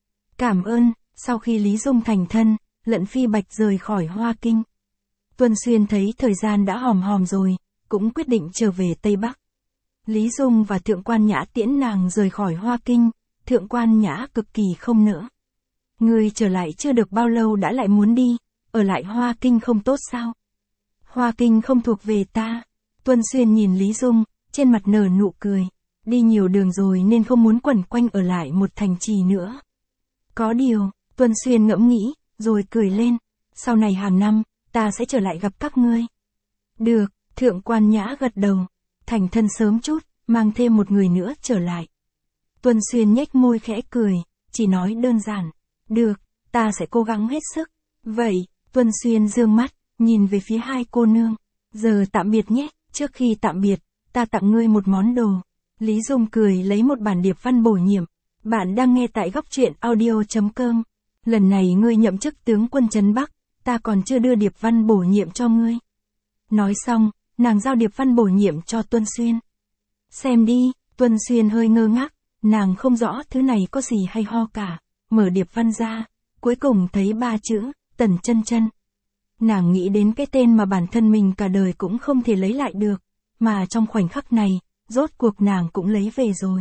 Cảm ơn. Sau khi Lý Dung thành thân, Lận Phi Bạch rời khỏi Hoa Kinh. Tuân Xuyên thấy thời gian đã hòm hòm rồi, cũng quyết định trở về Tây Bắc. Lý Dung và Thượng Quan Nhã tiễn nàng rời khỏi Hoa Kinh, Thượng Quan Nhã cực kỳ không nỡ. Ngươi trở lại chưa được bao lâu đã lại muốn đi, ở lại Hoa Kinh không tốt sao? Hoa Kinh không thuộc về ta. Tuân Xuyên nhìn Lý Dung, trên mặt nở nụ cười. Đi nhiều đường rồi nên không muốn quẩn quanh ở lại một thành trì nữa. Có điều, Tuân Xuyên ngẫm nghĩ, rồi cười lên. Sau này hàng năm, ta sẽ trở lại gặp các ngươi. Được, Thượng Quan Nhã gật đầu. Thành thân sớm chút, mang thêm một người nữa trở lại. Tuân Xuyên nhếch môi khẽ cười, chỉ nói đơn giản. Được, ta sẽ cố gắng hết sức. Vậy, Tuân Xuyên dương mắt, nhìn về phía hai cô nương. Giờ tạm biệt nhé, trước khi tạm biệt, ta tặng ngươi một món đồ. Lý Dung cười lấy một bản điệp văn bổ nhiệm. Bạn đang nghe tại góc truyện audio.com. Lần này ngươi nhậm chức tướng quân trấn Bắc, ta còn chưa đưa điệp văn bổ nhiệm cho ngươi. Nói xong, nàng giao điệp văn bổ nhiệm cho Tuân Xuyên. Xem đi, Tuân Xuyên hơi ngơ ngác, nàng không rõ thứ này có gì hay ho cả, mở điệp văn ra, cuối cùng thấy ba chữ, Tần Chân Chân. Nàng nghĩ đến cái tên mà bản thân mình cả đời cũng không thể lấy lại được, mà trong khoảnh khắc này, rốt cuộc nàng cũng lấy về rồi.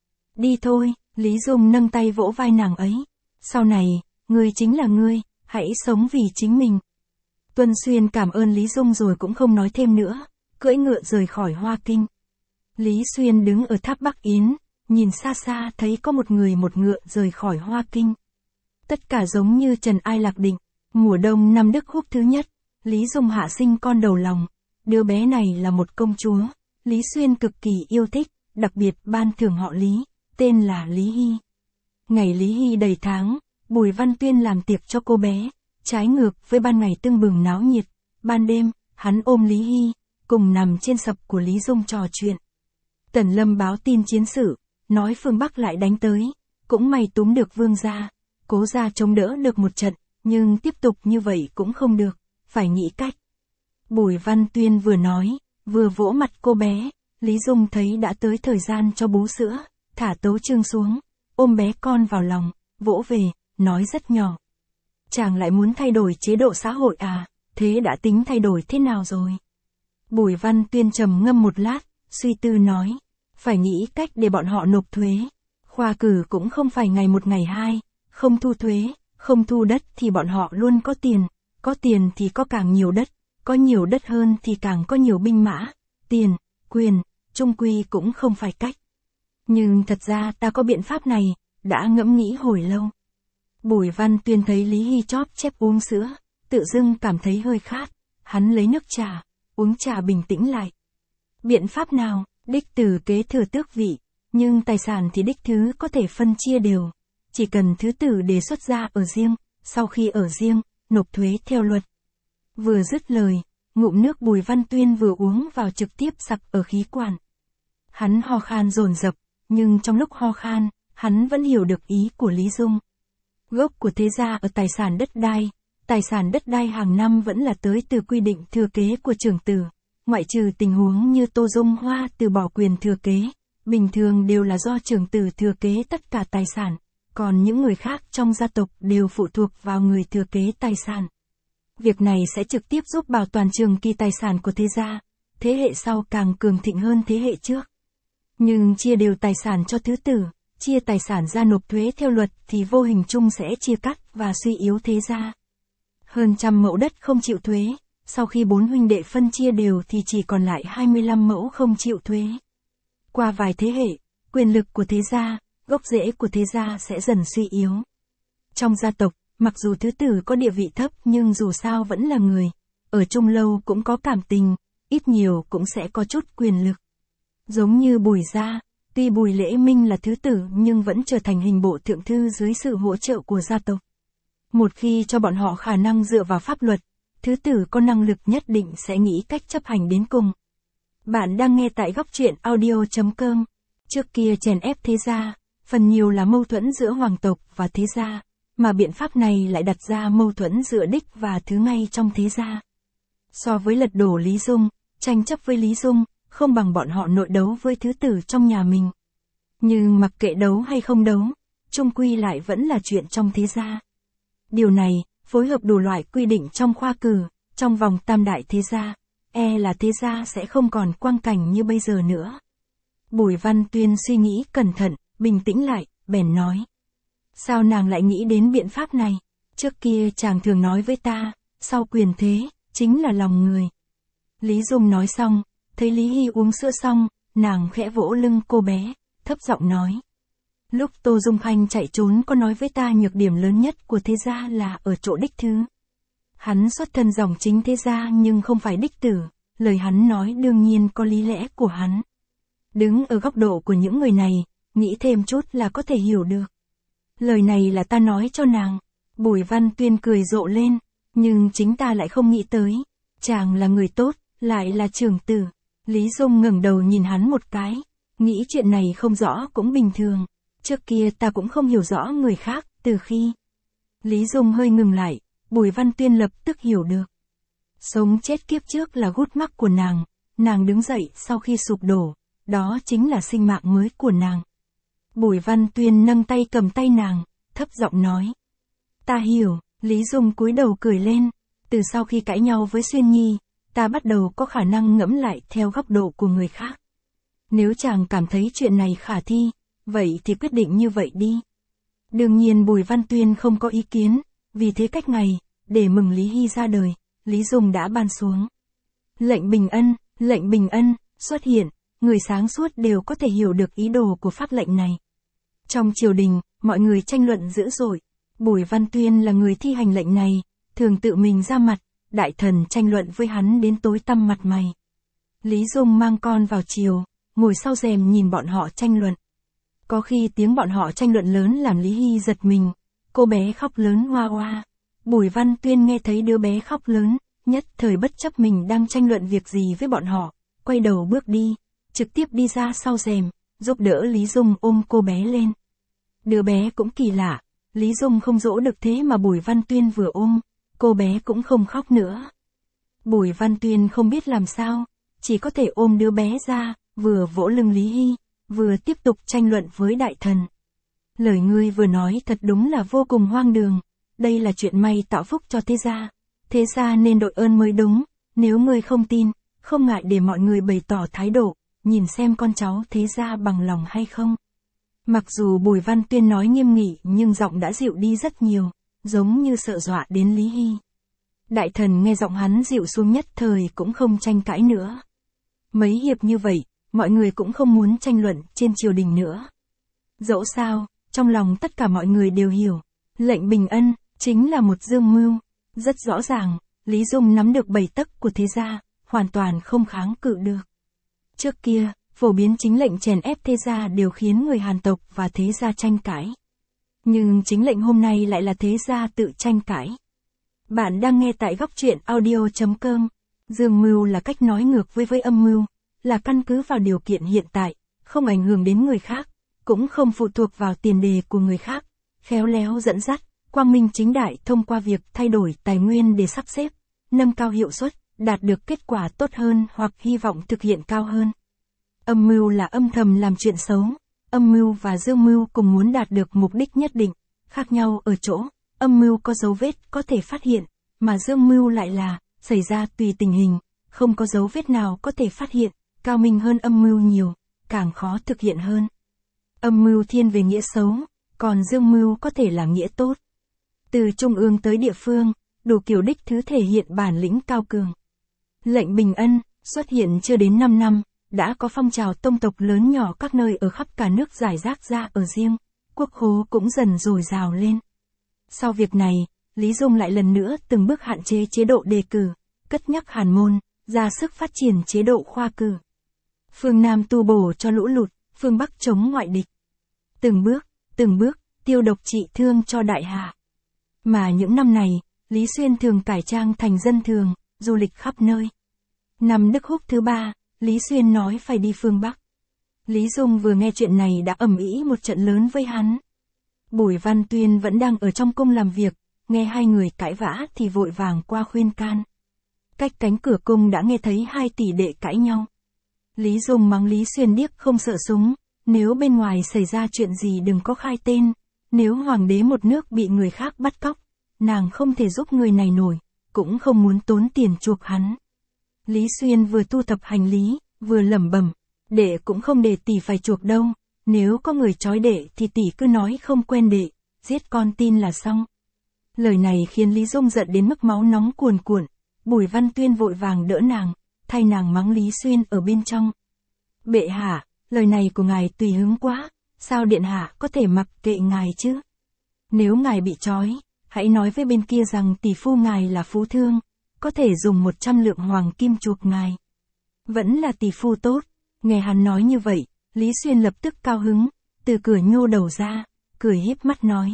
Đi thôi, Lý Dung nâng tay vỗ vai nàng ấy. Sau này, ngươi chính là ngươi, hãy sống vì chính mình. Tuân Xuyên cảm ơn Lý Dung rồi cũng không nói thêm nữa, cưỡi ngựa rời khỏi Hoa Kinh. Lý Xuyên đứng ở tháp Bắc Yến, nhìn xa xa thấy có một người một ngựa rời khỏi Hoa Kinh. Tất cả giống như Trần Ai Lạc Định, mùa đông năm Đức Húc thứ nhất, Lý Dung hạ sinh con đầu lòng. Đứa bé này là một công chúa, Lý Xuyên cực kỳ yêu thích, đặc biệt ban thưởng họ Lý, tên là Lý Hy. Ngày Lý Hy đầy tháng, Bùi Văn Tuyên làm tiệc cho cô bé, trái ngược với ban ngày tưng bừng náo nhiệt, ban đêm, hắn ôm Lý Hy, cùng nằm trên sập của Lý Dung trò chuyện. Tần Lâm báo tin chiến sự, nói phương Bắc lại đánh tới, cũng may túm được Vương gia, Cố gia chống đỡ được một trận, nhưng tiếp tục như vậy cũng không được, phải nghĩ cách. Bùi Văn Tuyên vừa nói, vừa vỗ mặt cô bé, Lý Dung thấy đã tới thời gian cho bú sữa, thả tấu chương xuống, ôm bé con vào lòng, vỗ về, nói rất nhỏ. Chàng lại muốn thay đổi chế độ xã hội à, thế đã tính thay đổi thế nào rồi? Bùi Văn Tuyên trầm ngâm một lát, suy tư nói, phải nghĩ cách để bọn họ nộp thuế. Khoa cử cũng không phải ngày một ngày hai, không thu thuế, không thu đất thì bọn họ luôn có tiền, có tiền thì có càng nhiều đất, có nhiều đất hơn thì càng có nhiều binh mã, tiền, quyền, chung quy cũng không phải cách. Nhưng thật ra ta có biện pháp này, đã ngẫm nghĩ hồi lâu. Bùi Văn Tuyên thấy Lý Hy chóp chép uống sữa, tự dưng cảm thấy hơi khát, hắn lấy nước trà, uống trà bình tĩnh lại. Biện pháp nào, đích tử kế thừa tước vị, nhưng tài sản thì đích thứ có thể phân chia đều, chỉ cần thứ tử đề xuất ra ở riêng, sau khi ở riêng, nộp thuế theo luật. Vừa dứt lời, ngụm nước Bùi Văn Tuyên vừa uống vào trực tiếp sặc ở khí quản. Hắn ho khan dồn dập, nhưng trong lúc ho khan, hắn vẫn hiểu được ý của Lý Dung. Gốc của thế gia ở tài sản đất đai, tài sản đất đai hàng năm vẫn là tới từ quy định thừa kế của trưởng tử, ngoại trừ tình huống như Tô Dung Hoa từ bỏ quyền thừa kế, bình thường đều là do trưởng tử thừa kế tất cả tài sản, còn những người khác trong gia tộc đều phụ thuộc vào người thừa kế tài sản. Việc này sẽ trực tiếp giúp bảo toàn trường kỳ tài sản của thế gia, thế hệ sau càng cường thịnh hơn thế hệ trước. Nhưng chia đều tài sản cho thứ tử, chia tài sản ra nộp thuế theo luật thì vô hình chung sẽ chia cắt và suy yếu thế gia. Hơn trăm mẫu đất không chịu thuế, sau khi bốn huynh đệ phân chia đều thì chỉ còn lại hai mươi lăm mẫu không chịu thuế. Qua vài thế hệ, quyền lực của thế gia, gốc rễ của thế gia sẽ dần suy yếu. Trong gia tộc, mặc dù thứ tử có địa vị thấp nhưng dù sao vẫn là người, ở chung lâu cũng có cảm tình, ít nhiều cũng sẽ có chút quyền lực. Giống như Bùi gia, tuy Bùi Lễ Minh là thứ tử nhưng vẫn trở thành hình bộ thượng thư dưới sự hỗ trợ của gia tộc. Một khi cho bọn họ khả năng dựa vào pháp luật, thứ tử có năng lực nhất định sẽ nghĩ cách chấp hành đến cùng. Bạn đang nghe tại góc truyện audio.com. Trước kia chèn ép thế gia, phần nhiều là mâu thuẫn giữa hoàng tộc và thế gia, mà biện pháp này lại đặt ra mâu thuẫn giữa đích và thứ ngay trong thế gia. So với lật đổ Lý Dung, tranh chấp với Lý Dung, không bằng bọn họ nội đấu với thứ tử trong nhà mình. Nhưng mặc kệ đấu hay không đấu, chung quy lại vẫn là chuyện trong thế gia. Điều này, phối hợp đủ loại quy định trong khoa cử, trong vòng tam đại thế gia, e là thế gia sẽ không còn quang cảnh như bây giờ nữa. Bùi Văn Tuyên suy nghĩ cẩn thận, bình tĩnh lại, bèn nói. Sao nàng lại nghĩ đến biện pháp này? Trước kia chàng thường nói với ta, sau quyền thế, chính là lòng người. Lý Dung nói xong, thấy Lý Hy uống sữa xong, nàng khẽ vỗ lưng cô bé, thấp giọng nói. Lúc Tô Dung Khanh chạy trốn có nói với ta nhược điểm lớn nhất của thế gia là ở chỗ đích thứ. Hắn xuất thân dòng chính thế gia nhưng không phải đích tử, lời hắn nói đương nhiên có lý lẽ của hắn. Đứng ở góc độ của những người này, nghĩ thêm chút là có thể hiểu được. Lời này là ta nói cho nàng. Bùi Văn Tuyên cười rộ lên, nhưng chính ta lại không nghĩ tới. Chàng là người tốt, lại là trưởng tử. Lý Dung ngẩng đầu nhìn hắn một cái, nghĩ chuyện này không rõ cũng bình thường. Trước kia ta cũng không hiểu rõ người khác, từ khi. Lý Dung hơi ngừng lại, Bùi Văn Tuyên lập tức hiểu được. Sống chết kiếp trước là gút mắc của nàng, nàng đứng dậy sau khi sụp đổ, đó chính là sinh mạng mới của nàng. Bùi Văn Tuyên nâng tay cầm tay nàng, thấp giọng nói. Ta hiểu, Lý Dung cúi đầu cười lên, từ sau khi cãi nhau với Xuyên Nhi, ta bắt đầu có khả năng ngẫm lại theo góc độ của người khác. Nếu chàng cảm thấy chuyện này khả thi, vậy thì quyết định như vậy đi. Đương nhiên Bùi Văn Tuyên không có ý kiến, vì thế cách ngày, để mừng Lý Hy ra đời, Lý Dung đã ban xuống. Lệnh bình ân, lệnh bình ân, xuất hiện, người sáng suốt đều có thể hiểu được ý đồ của pháp lệnh này. Trong triều đình, mọi người tranh luận dữ dội. Bùi Văn Tuyên là người thi hành lệnh này, thường tự mình ra mặt, đại thần tranh luận với hắn đến tối tăm mặt mày. Lý Dung mang con vào triều, ngồi sau rèm nhìn bọn họ tranh luận. Có khi tiếng bọn họ tranh luận lớn làm Lý Hy giật mình, cô bé khóc lớn hoa hoa. Bùi Văn Tuyên nghe thấy đứa bé khóc lớn, nhất thời bất chấp mình đang tranh luận việc gì với bọn họ, quay đầu bước đi, trực tiếp đi ra sau rèm, giúp đỡ Lý Dung ôm cô bé lên. Đứa bé cũng kỳ lạ, Lý Dung không dỗ được thế mà Bùi Văn Tuyên vừa ôm, cô bé cũng không khóc nữa. Bùi Văn Tuyên không biết làm sao, chỉ có thể ôm đứa bé ra, vừa vỗ lưng Lý Hy, vừa tiếp tục tranh luận với đại thần. Lời ngươi vừa nói thật đúng là vô cùng hoang đường, đây là chuyện may tạo phúc cho thế gia, thế gia nên đội ơn mới đúng, nếu ngươi không tin, không ngại để mọi người bày tỏ thái độ, nhìn xem con cháu thế gia bằng lòng hay không. Mặc dù Bùi Văn Tuyên nói nghiêm nghị nhưng giọng đã dịu đi rất nhiều, giống như sợ dọa đến Lý Hy. Đại thần nghe giọng hắn dịu xuống nhất thời cũng không tranh cãi nữa. Mấy hiệp như vậy, mọi người cũng không muốn tranh luận trên triều đình nữa. Dẫu sao, trong lòng tất cả mọi người đều hiểu, lệnh bình ân, chính là một dương mưu. Rất rõ ràng, Lý Dung nắm được bảy tấc của thế gia, hoàn toàn không kháng cự được. Trước kia, phổ biến chính lệnh chèn ép thế gia đều khiến người Hàn tộc và thế gia tranh cãi. Nhưng chính lệnh hôm nay lại là thế gia tự tranh cãi. Bạn đang nghe tại góc truyện audio chấm com. Dương mưu là cách nói ngược với với âm mưu, là căn cứ vào điều kiện hiện tại, không ảnh hưởng đến người khác, cũng không phụ thuộc vào tiền đề của người khác, khéo léo dẫn dắt, quang minh chính đại thông qua việc thay đổi tài nguyên để sắp xếp, nâng cao hiệu suất, đạt được kết quả tốt hơn hoặc hy vọng thực hiện cao hơn. Âm mưu là âm thầm làm chuyện xấu, âm mưu và dương mưu cùng muốn đạt được mục đích nhất định, khác nhau ở chỗ, âm mưu có dấu vết có thể phát hiện, mà dương mưu lại là, xảy ra tùy tình hình, không có dấu vết nào có thể phát hiện, cao minh hơn âm mưu nhiều, càng khó thực hiện hơn. Âm mưu thiên về nghĩa xấu, còn dương mưu có thể là nghĩa tốt. Từ trung ương tới địa phương, đủ kiểu đích thứ thể hiện bản lĩnh cao cường. Lệnh bình ân, xuất hiện chưa đến năm năm, đã có phong trào tông tộc lớn nhỏ các nơi ở khắp cả nước giải rác ra ở riêng, quốc khố cũng dần dồi dào lên. Sau việc này, Lý Dung lại lần nữa từng bước hạn chế chế độ đề cử, cất nhắc Hàn môn, ra sức phát triển chế độ khoa cử. Phương Nam tu bổ cho lũ lụt, phương Bắc chống ngoại địch. Từng bước, từng bước, tiêu độc trị thương cho đại hạ. Mà những năm này, Lý Xuyên thường cải trang thành dân thường, du lịch khắp nơi. Năm Đức Húc thứ ba, Lý Xuyên nói phải đi phương Bắc. Lý Dung vừa nghe chuyện này đã ầm ĩ một trận lớn với hắn. Bùi Văn Tuyên vẫn đang ở trong cung làm việc, nghe hai người cãi vã thì vội vàng qua khuyên can. Cách cánh cửa cung đã nghe thấy hai tỷ đệ cãi nhau. Lý Dung mắng Lý Xuyên điếc không sợ súng, nếu bên ngoài xảy ra chuyện gì đừng có khai tên, nếu hoàng đế một nước bị người khác bắt cóc, nàng không thể giúp người này nổi, cũng không muốn tốn tiền chuộc hắn. Lý Xuyên vừa thu thập hành lý, vừa lẩm bẩm, đệ cũng không để tỷ phải chuộc đâu, nếu có người trói đệ thì tỷ cứ nói không quen đệ, giết con tin là xong. Lời này khiến Lý Dung giận đến mức máu nóng cuồn cuộn, Bùi Văn Tuyên vội vàng đỡ nàng, thay nàng mắng Lý Xuyên ở bên trong. Bệ hạ, lời này của ngài tùy hứng quá, sao điện hạ có thể mặc kệ ngài chứ? Nếu ngài bị trói, hãy nói với bên kia rằng tỷ phu ngài là phú thương, có thể dùng một trăm lượng hoàng kim chuộc ngài. Vẫn là tỷ phu tốt. Nghe hắn nói như vậy, Lý Xuyên lập tức cao hứng, từ cửa nhô đầu ra, cười híp mắt nói.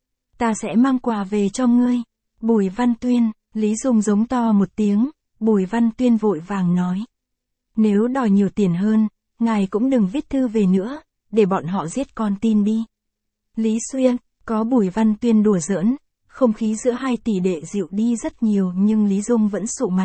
Ta sẽ mang quà về cho ngươi. Bùi Văn Tuyên, Lý Dung giống to một tiếng, Bùi Văn Tuyên vội vàng nói. Nếu đòi nhiều tiền hơn, ngài cũng đừng viết thư về nữa, để bọn họ giết con tin đi, Lý Xuyên, có Bùi Văn Tuyên đùa giỡn, không khí giữa hai tỷ đệ dịu đi rất nhiều nhưng Lý Dung vẫn sụ mặt.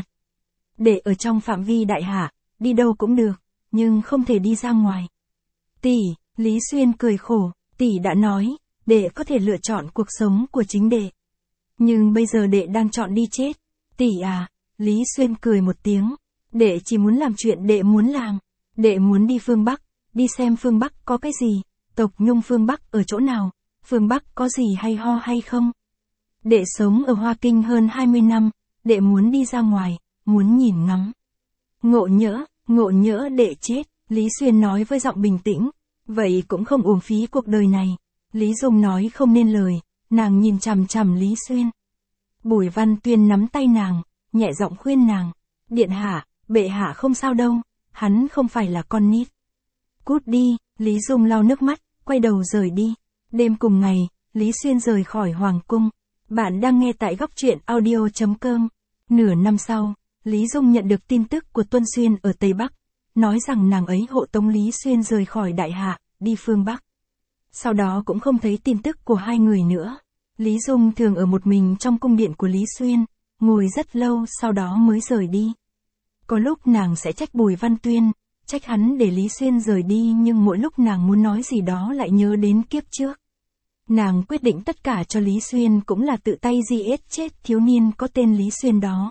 Đệ ở trong phạm vi đại hạ, đi đâu cũng được, nhưng không thể đi ra ngoài. Tỷ, Lý Xuyên cười khổ, tỷ đã nói, đệ có thể lựa chọn cuộc sống của chính đệ. Nhưng bây giờ đệ đang chọn đi chết. Tỷ à, Lý Xuyên cười một tiếng, đệ chỉ muốn làm chuyện đệ muốn làm. Đệ muốn đi phương Bắc, đi xem phương Bắc có cái gì, tộc Nhung phương Bắc ở chỗ nào, phương Bắc có gì hay ho hay không. Đệ sống ở Hoa Kinh hơn hai mươi năm, đệ muốn đi ra ngoài, muốn nhìn ngắm. Ngộ nhỡ, ngộ nhỡ đệ chết, Lý Xuyên nói với giọng bình tĩnh, vậy cũng không uổng phí cuộc đời này. Lý Dung nói không nên lời, nàng nhìn chằm chằm Lý Xuyên. Bùi Văn Tuyên nắm tay nàng, nhẹ giọng khuyên nàng, điện hạ, bệ hạ không sao đâu, hắn không phải là con nít. Cút đi, Lý Dung lau nước mắt, quay đầu rời đi. Đêm cùng ngày, Lý Xuyên rời khỏi Hoàng Cung. Bạn đang nghe tại góc truyện audio chấm com. Nửa năm sau, Lý Dung nhận được tin tức của Tuân Xuyên ở Tây Bắc, nói rằng nàng ấy hộ tống Lý Xuyên rời khỏi Đại Hạ, đi phương Bắc. Sau đó cũng không thấy tin tức của hai người nữa. Lý Dung thường ở một mình trong cung điện của Lý Xuyên, ngồi rất lâu sau đó mới rời đi. Có lúc nàng sẽ trách Bùi Văn Tuyên, trách hắn để Lý Xuyên rời đi nhưng mỗi lúc nàng muốn nói gì đó lại nhớ đến kiếp trước. Nàng quyết định tất cả cho Lý Xuyên cũng là tự tay giết chết thiếu niên có tên Lý Xuyên đó.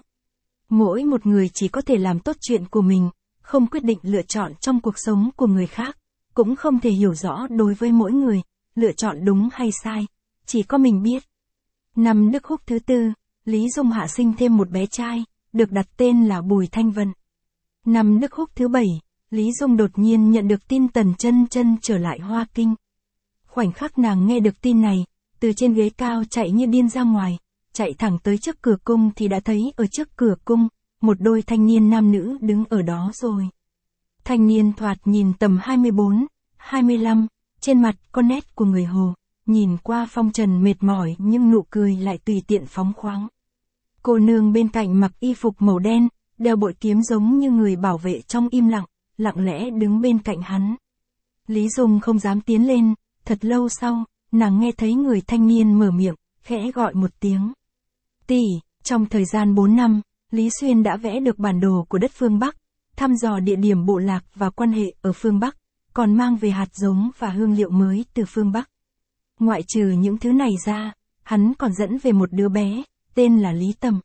Mỗi một người chỉ có thể làm tốt chuyện của mình, không quyết định lựa chọn trong cuộc sống của người khác, cũng không thể hiểu rõ đối với mỗi người, lựa chọn đúng hay sai, chỉ có mình biết. Năm Đức Húc thứ tư, Lý Dung hạ sinh thêm một bé trai, được đặt tên là Bùi Thanh Vân. Năm Đức Húc thứ bảy, Lý Dung đột nhiên nhận được tin Tần Chân Chân trở lại Hoa Kinh. Khoảnh khắc nàng nghe được tin này, từ trên ghế cao chạy như điên ra ngoài, chạy thẳng tới trước cửa cung thì đã thấy ở trước cửa cung, một đôi thanh niên nam nữ đứng ở đó rồi. Thanh niên thoạt nhìn tầm hai mươi bốn, hai mươi lăm, trên mặt có nét của người Hồ, nhìn qua phong trần mệt mỏi nhưng nụ cười lại tùy tiện phóng khoáng. Cô nương bên cạnh mặc y phục màu đen, đeo bội kiếm giống như người bảo vệ trong im lặng, lặng lẽ đứng bên cạnh hắn. Lý Dung không dám tiến lên, thật lâu sau, nàng nghe thấy người thanh niên mở miệng, khẽ gọi một tiếng. Tỷ, trong thời gian bốn năm, Lý Xuyên đã vẽ được bản đồ của đất phương Bắc, thăm dò địa điểm bộ lạc và quan hệ ở phương Bắc, còn mang về hạt giống và hương liệu mới từ phương Bắc. Ngoại trừ những thứ này ra, hắn còn dẫn về một đứa bé, tên là Lý Tầm.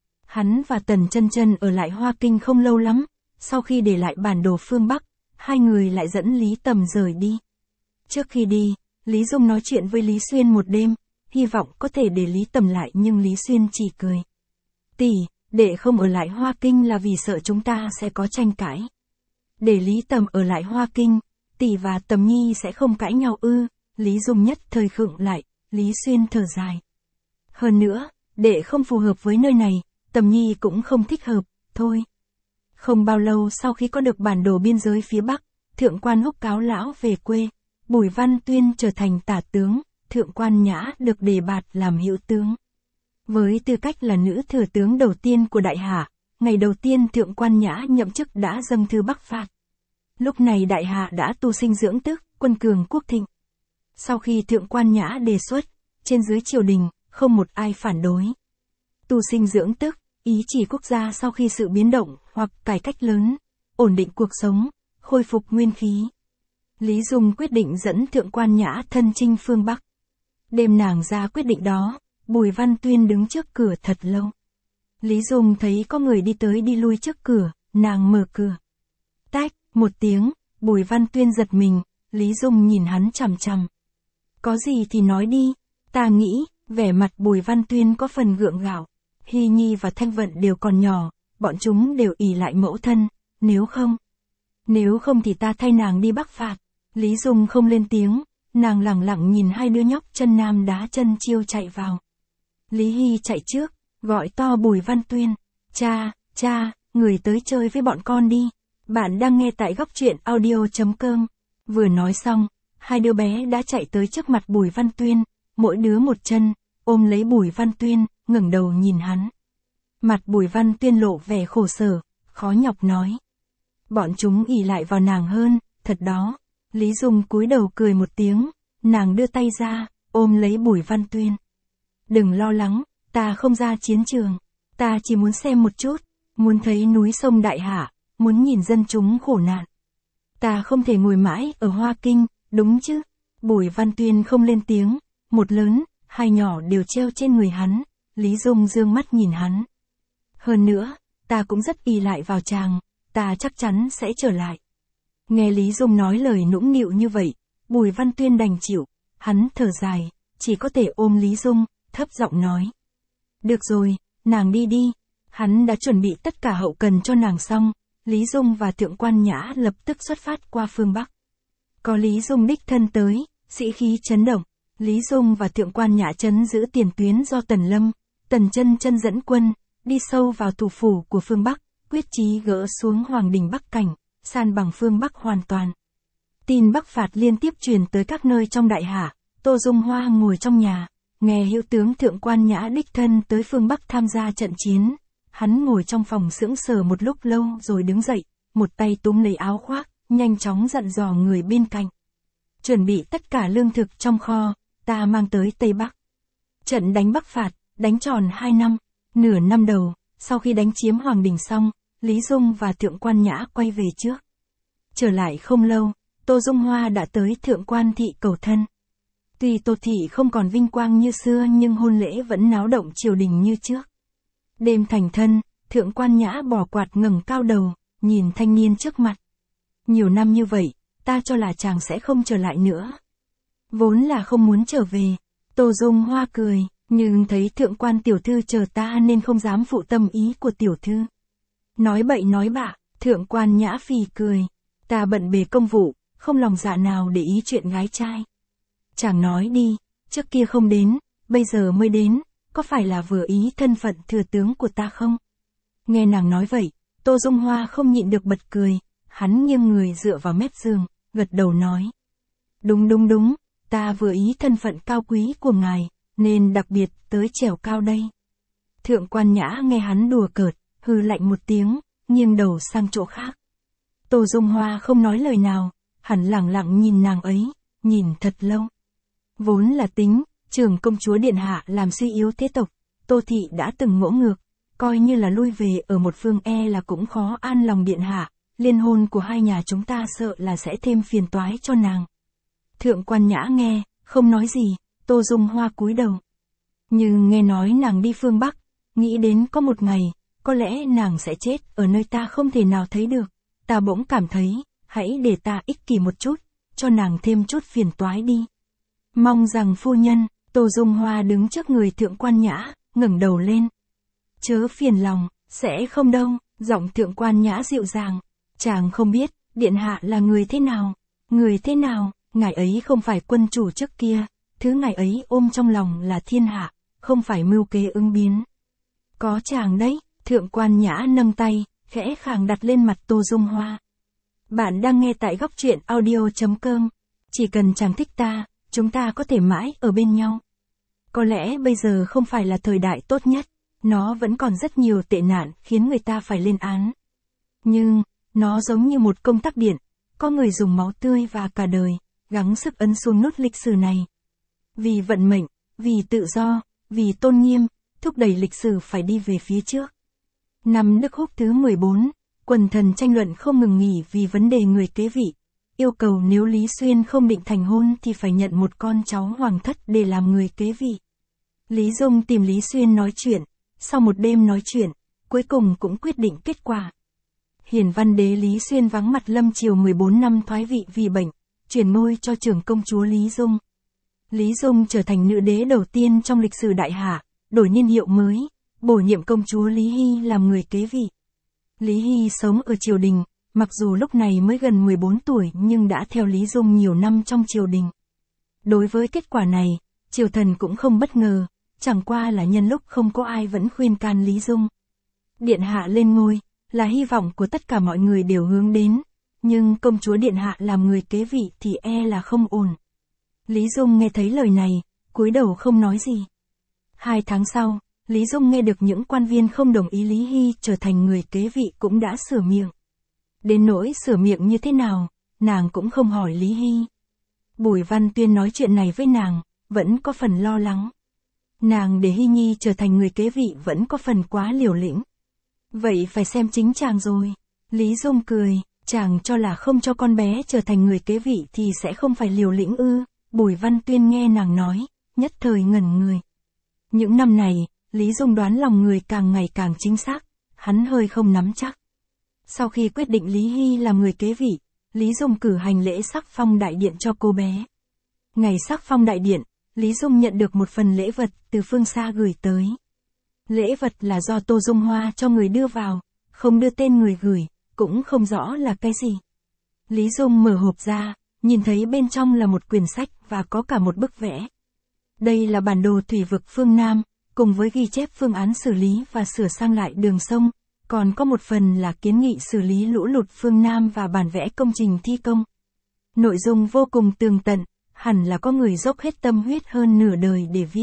Hắn và Tần Chân Chân ở lại Hoa Kinh không lâu lắm, sau khi để lại bản đồ phương Bắc, hai người lại dẫn Lý Tầm rời đi. Trước khi đi, Lý Dung nói chuyện với Lý Xuyên một đêm, hy vọng có thể để Lý Tầm lại nhưng Lý Xuyên chỉ cười. Tỷ, đệ không ở lại Hoa Kinh là vì sợ chúng ta sẽ có tranh cãi. Để Lý Tầm ở lại Hoa Kinh, tỷ và Tầm Nhi sẽ không cãi nhau ư? Lý Dung nhất thời khựng lại, Lý Xuyên thở dài. Hơn nữa, đệ không phù hợp với nơi này, Tầm Nhi cũng không thích hợp, thôi. Không bao lâu sau khi có được bản đồ biên giới phía Bắc, Thượng quan Húc cáo lão về quê, Bùi Văn Tuyên trở thành tả tướng, Thượng quan Nhã được đề bạt làm hữu tướng. Với tư cách là nữ thừa tướng đầu tiên của Đại Hạ, ngày đầu tiên Thượng quan Nhã nhậm chức đã dâng thư bắc phạt. Lúc này Đại Hạ đã tu sinh dưỡng tức, quân cường quốc thịnh. Sau khi Thượng quan Nhã đề xuất, trên dưới triều đình, không một ai phản đối. Tu sinh dưỡng tức, ý chỉ quốc gia sau khi sự biến động hoặc cải cách lớn, ổn định cuộc sống, khôi phục nguyên khí. Lý Dung quyết định dẫn Thượng quan Nhã thân chinh phương Bắc. Đêm nàng ra quyết định đó, Bùi Văn Tuyên đứng trước cửa thật lâu. Lý Dung thấy có người đi tới đi lui trước cửa, nàng mở cửa. Tách, một tiếng, Bùi Văn Tuyên giật mình, Lý Dung nhìn hắn chằm chằm. Có gì thì nói đi, ta nghĩ, vẻ mặt Bùi Văn Tuyên có phần gượng gạo. Hy Nhi và Thanh Vận đều còn nhỏ, bọn chúng đều ỷ lại mẫu thân, nếu không. Nếu không thì ta thay nàng đi bắc phạt. Lý Dung không lên tiếng, nàng lẳng lặng nhìn hai đứa nhóc chân nam đá chân chiêu chạy vào. Lý Hy chạy trước, gọi to Bùi Văn Tuyên. Cha, cha, người tới chơi với bọn con đi. Bạn đang nghe tại góc truyện audio chấm com. Vừa nói xong, hai đứa bé đã chạy tới trước mặt Bùi Văn Tuyên, mỗi đứa một chân, ôm lấy Bùi Văn Tuyên, ngẩng đầu nhìn hắn. Mặt Bùi Văn Tuyên lộ vẻ khổ sở, khó nhọc nói. Bọn chúng ỷ lại vào nàng hơn, thật đó. Lý Dung cúi đầu cười một tiếng, nàng đưa tay ra, ôm lấy Bùi Văn Tuyên. Đừng lo lắng, ta không ra chiến trường. Ta chỉ muốn xem một chút, muốn thấy núi sông Đại Hạ, muốn nhìn dân chúng khổ nạn. Ta không thể ngồi mãi ở Hoa Kinh, đúng chứ? Bùi Văn Tuyên không lên tiếng, một lớn, hai nhỏ đều treo trên người hắn. Lý Dung dương mắt nhìn hắn. Hơn nữa, ta cũng rất ỷ lại vào chàng, ta chắc chắn sẽ trở lại. Nghe Lý Dung nói lời nũng nịu như vậy, Bùi Văn Tuyên đành chịu, hắn thở dài, chỉ có thể ôm Lý Dung, thấp giọng nói. Được rồi, nàng đi đi, hắn đã chuẩn bị tất cả hậu cần cho nàng xong, Lý Dung và Thượng Quan Nhã lập tức xuất phát qua phương Bắc. Có Lý Dung đích thân tới, sĩ khí chấn động, Lý Dung và Thượng Quan Nhã trấn giữ tiền tuyến do Tần Lâm, Tần Chân Chân dẫn quân, đi sâu vào thủ phủ của phương Bắc, quyết chí gỡ xuống Hoàng Đình Bắc Cảnh, san bằng phương Bắc hoàn toàn. Tin Bắc phạt liên tiếp truyền tới các nơi trong Đại Hạ, Tô Dung Hoa ngồi trong nhà, nghe hữu tướng Thượng Quan Nhã đích thân tới phương Bắc tham gia trận chiến. Hắn ngồi trong phòng sững sờ một lúc lâu rồi đứng dậy, một tay túm lấy áo khoác, nhanh chóng dặn dò người bên cạnh. Chuẩn bị tất cả lương thực trong kho, ta mang tới Tây Bắc. Trận đánh Bắc phạt, đánh tròn hai năm, nửa năm đầu, sau khi đánh chiếm Hoàng Đình xong, Lý Dung và Thượng Quan Nhã quay về trước. Trở lại không lâu, Tô Dung Hoa đã tới Thượng Quan thị cầu thân. Tuy Tô thị không còn vinh quang như xưa nhưng hôn lễ vẫn náo động triều đình như trước. Đêm thành thân, Thượng Quan Nhã bỏ quạt ngẩng cao đầu, nhìn thanh niên trước mặt. Nhiều năm như vậy, ta cho là chàng sẽ không trở lại nữa. Vốn là không muốn trở về, Tô Dung Hoa cười, nhưng thấy Thượng Quan tiểu thư chờ ta nên không dám phụ tâm ý của tiểu thư. Nói bậy nói bạ, Thượng Quan Nhã phì cười, ta bận bề công vụ, không lòng dạ nào để ý chuyện gái trai. Chàng nói đi, trước kia không đến, bây giờ mới đến, có phải là vừa ý thân phận thừa tướng của ta không? Nghe nàng nói vậy, Tô Dung Hoa không nhịn được bật cười, hắn nghiêng người dựa vào mép giường, gật đầu nói. Đúng đúng đúng, ta vừa ý thân phận cao quý của ngài, nên đặc biệt tới trèo cao đây. Thượng Quan Nhã nghe hắn đùa cợt, hừ lạnh một tiếng, nghiêng đầu sang chỗ khác. Tô Dung Hoa không nói lời nào, hắn lặng lặng nhìn nàng ấy, nhìn thật lâu. Vốn là tính, trưởng công chúa điện hạ làm suy yếu thế tộc, Tô thị đã từng ngỗ ngược, coi như là lui về ở một phương e là cũng khó an lòng điện hạ, liên hôn của hai nhà chúng ta sợ là sẽ thêm phiền toái cho nàng. Thượng Quan Nhã nghe, không nói gì, Tô Dung Hoa cúi đầu. Nhưng nghe nói nàng đi phương Bắc, nghĩ đến có một ngày, có lẽ nàng sẽ chết ở nơi ta không thể nào thấy được, ta bỗng cảm thấy, hãy để ta ích kỷ một chút, cho nàng thêm chút phiền toái đi. Mong rằng phu nhân, Tô Dung Hoa đứng trước người Thượng Quan Nhã, ngẩng đầu lên. Chớ phiền lòng, sẽ không đâu, giọng Thượng Quan Nhã dịu dàng. Chàng không biết, điện hạ là người thế nào, người thế nào, ngài ấy không phải quân chủ trước kia, thứ ngài ấy ôm trong lòng là thiên hạ, không phải mưu kế ứng biến. Có chàng đấy, Thượng Quan Nhã nâng tay, khẽ khàng đặt lên mặt Tô Dung Hoa. Bạn đang nghe tại góc truyện audio chấm com, chỉ cần chàng thích ta, chúng ta có thể mãi ở bên nhau. Có lẽ bây giờ không phải là thời đại tốt nhất, nó vẫn còn rất nhiều tệ nạn khiến người ta phải lên án. Nhưng, nó giống như một công tắc điện, có người dùng máu tươi và cả đời, gắng sức ấn xuống nút lịch sử này. Vì vận mệnh, vì tự do, vì tôn nghiêm, thúc đẩy lịch sử phải đi về phía trước. Năm Đức Húc thứ mười bốn, quần thần tranh luận không ngừng nghỉ vì vấn đề người kế vị. Yêu cầu nếu Lý Xuyên không định thành hôn thì phải nhận một con cháu hoàng thất để làm người kế vị. Lý Dung tìm Lý Xuyên nói chuyện, sau một đêm nói chuyện, cuối cùng cũng quyết định kết quả. Hiền văn đế Lý Xuyên vắng mặt lâm triều mười bốn năm thoái vị vì bệnh, chuyển ngôi cho trưởng công chúa Lý Dung. Lý Dung trở thành nữ đế đầu tiên trong lịch sử Đại Hạ, đổi niên hiệu mới, bổ nhiệm công chúa Lý Hy làm người kế vị. Lý Hy sống ở triều đình, mặc dù lúc này mới gần mười bốn tuổi nhưng đã theo Lý Dung nhiều năm trong triều đình. Đối với kết quả này, triều thần cũng không bất ngờ, chẳng qua là nhân lúc không có ai vẫn khuyên can Lý Dung. Điện hạ lên ngôi, là hy vọng của tất cả mọi người đều hướng đến, nhưng công chúa điện hạ làm người kế vị thì e là không ổn. Lý Dung nghe thấy lời này, cúi đầu không nói gì. Hai tháng sau, Lý Dung nghe được những quan viên không đồng ý Lý Hy trở thành người kế vị cũng đã sửa miệng. Đến nỗi sửa miệng như thế nào, nàng cũng không hỏi Lý Hy. Bùi Văn Tuyên nói chuyện này với nàng, vẫn có phần lo lắng. Nàng để Hy Nhi trở thành người kế vị vẫn có phần quá liều lĩnh. Vậy phải xem chính chàng rồi. Lý Dung cười, chàng cho là không cho con bé trở thành người kế vị thì sẽ không phải liều lĩnh ư. Bùi Văn Tuyên nghe nàng nói, nhất thời ngẩn người. Những năm này, Lý Dung đoán lòng người càng ngày càng chính xác, hắn hơi không nắm chắc. Sau khi quyết định Lý Hy làm người kế vị, Lý Dung cử hành lễ sắc phong đại điện cho cô bé. Ngày sắc phong đại điện, Lý Dung nhận được một phần lễ vật từ phương xa gửi tới. Lễ vật là do Tô Dung Hoa cho người đưa vào, không đưa tên người gửi, cũng không rõ là cái gì. Lý Dung mở hộp ra, nhìn thấy bên trong là một quyển sách và có cả một bức vẽ. Đây là bản đồ thủy vực phương Nam, cùng với ghi chép phương án xử lý và sửa sang lại đường sông, còn có một phần là kiến nghị xử lý lũ lụt phương Nam và bản vẽ công trình thi công. Nội dung vô cùng tường tận, hẳn là có người dốc hết tâm huyết hơn nửa đời để viết.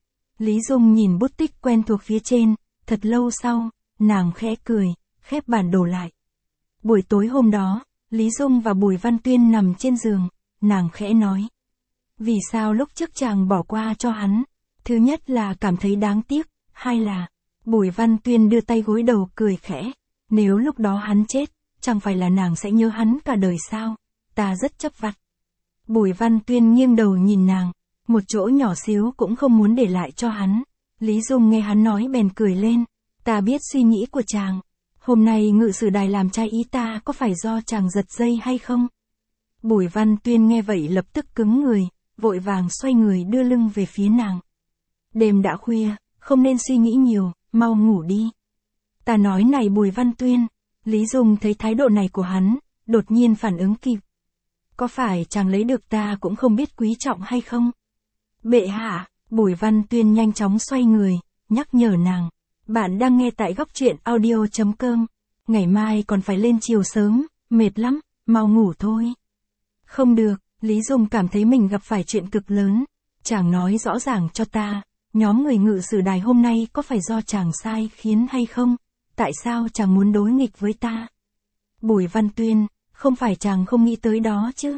Lý Dung nhìn bút tích quen thuộc phía trên, thật lâu sau, nàng khẽ cười, khép bản đồ lại. Buổi tối hôm đó, Lý Dung và Bùi Văn Tuyên nằm trên giường, nàng khẽ nói. Vì sao lúc trước chàng bỏ qua cho hắn? Thứ nhất là cảm thấy đáng tiếc, hai là... Bùi Văn Tuyên đưa tay gối đầu cười khẽ. Nếu lúc đó hắn chết, chẳng phải là nàng sẽ nhớ hắn cả đời sao? Ta rất chấp vặt. Bùi Văn Tuyên nghiêng đầu nhìn nàng, một chỗ nhỏ xíu cũng không muốn để lại cho hắn. Lý Dung nghe hắn nói bèn cười lên. Ta biết suy nghĩ của chàng. Hôm nay ngự sử đài làm trai ý ta có phải do chàng giật dây hay không? Bùi Văn Tuyên nghe vậy lập tức cứng người, vội vàng xoay người đưa lưng về phía nàng. Đêm đã khuya, không nên suy nghĩ nhiều, mau ngủ đi. Ta nói này Bùi Văn Tuyên, Lý Dung thấy thái độ này của hắn, đột nhiên phản ứng kịp. Có phải chàng lấy được ta cũng không biết quý trọng hay không? Bệ hạ, Bùi Văn Tuyên nhanh chóng xoay người, nhắc nhở nàng. Bạn đang nghe tại góc truyện audio chấm com. Ngày mai còn phải lên chiều sớm, mệt lắm, mau ngủ thôi. Không được, Lý Dung cảm thấy mình gặp phải chuyện cực lớn. Chàng nói rõ ràng cho ta, nhóm người ngự sử đài hôm nay có phải do chàng sai khiến hay không? Tại sao chàng muốn đối nghịch với ta? Bùi Văn Tuyên, không phải chàng không nghĩ tới đó chứ?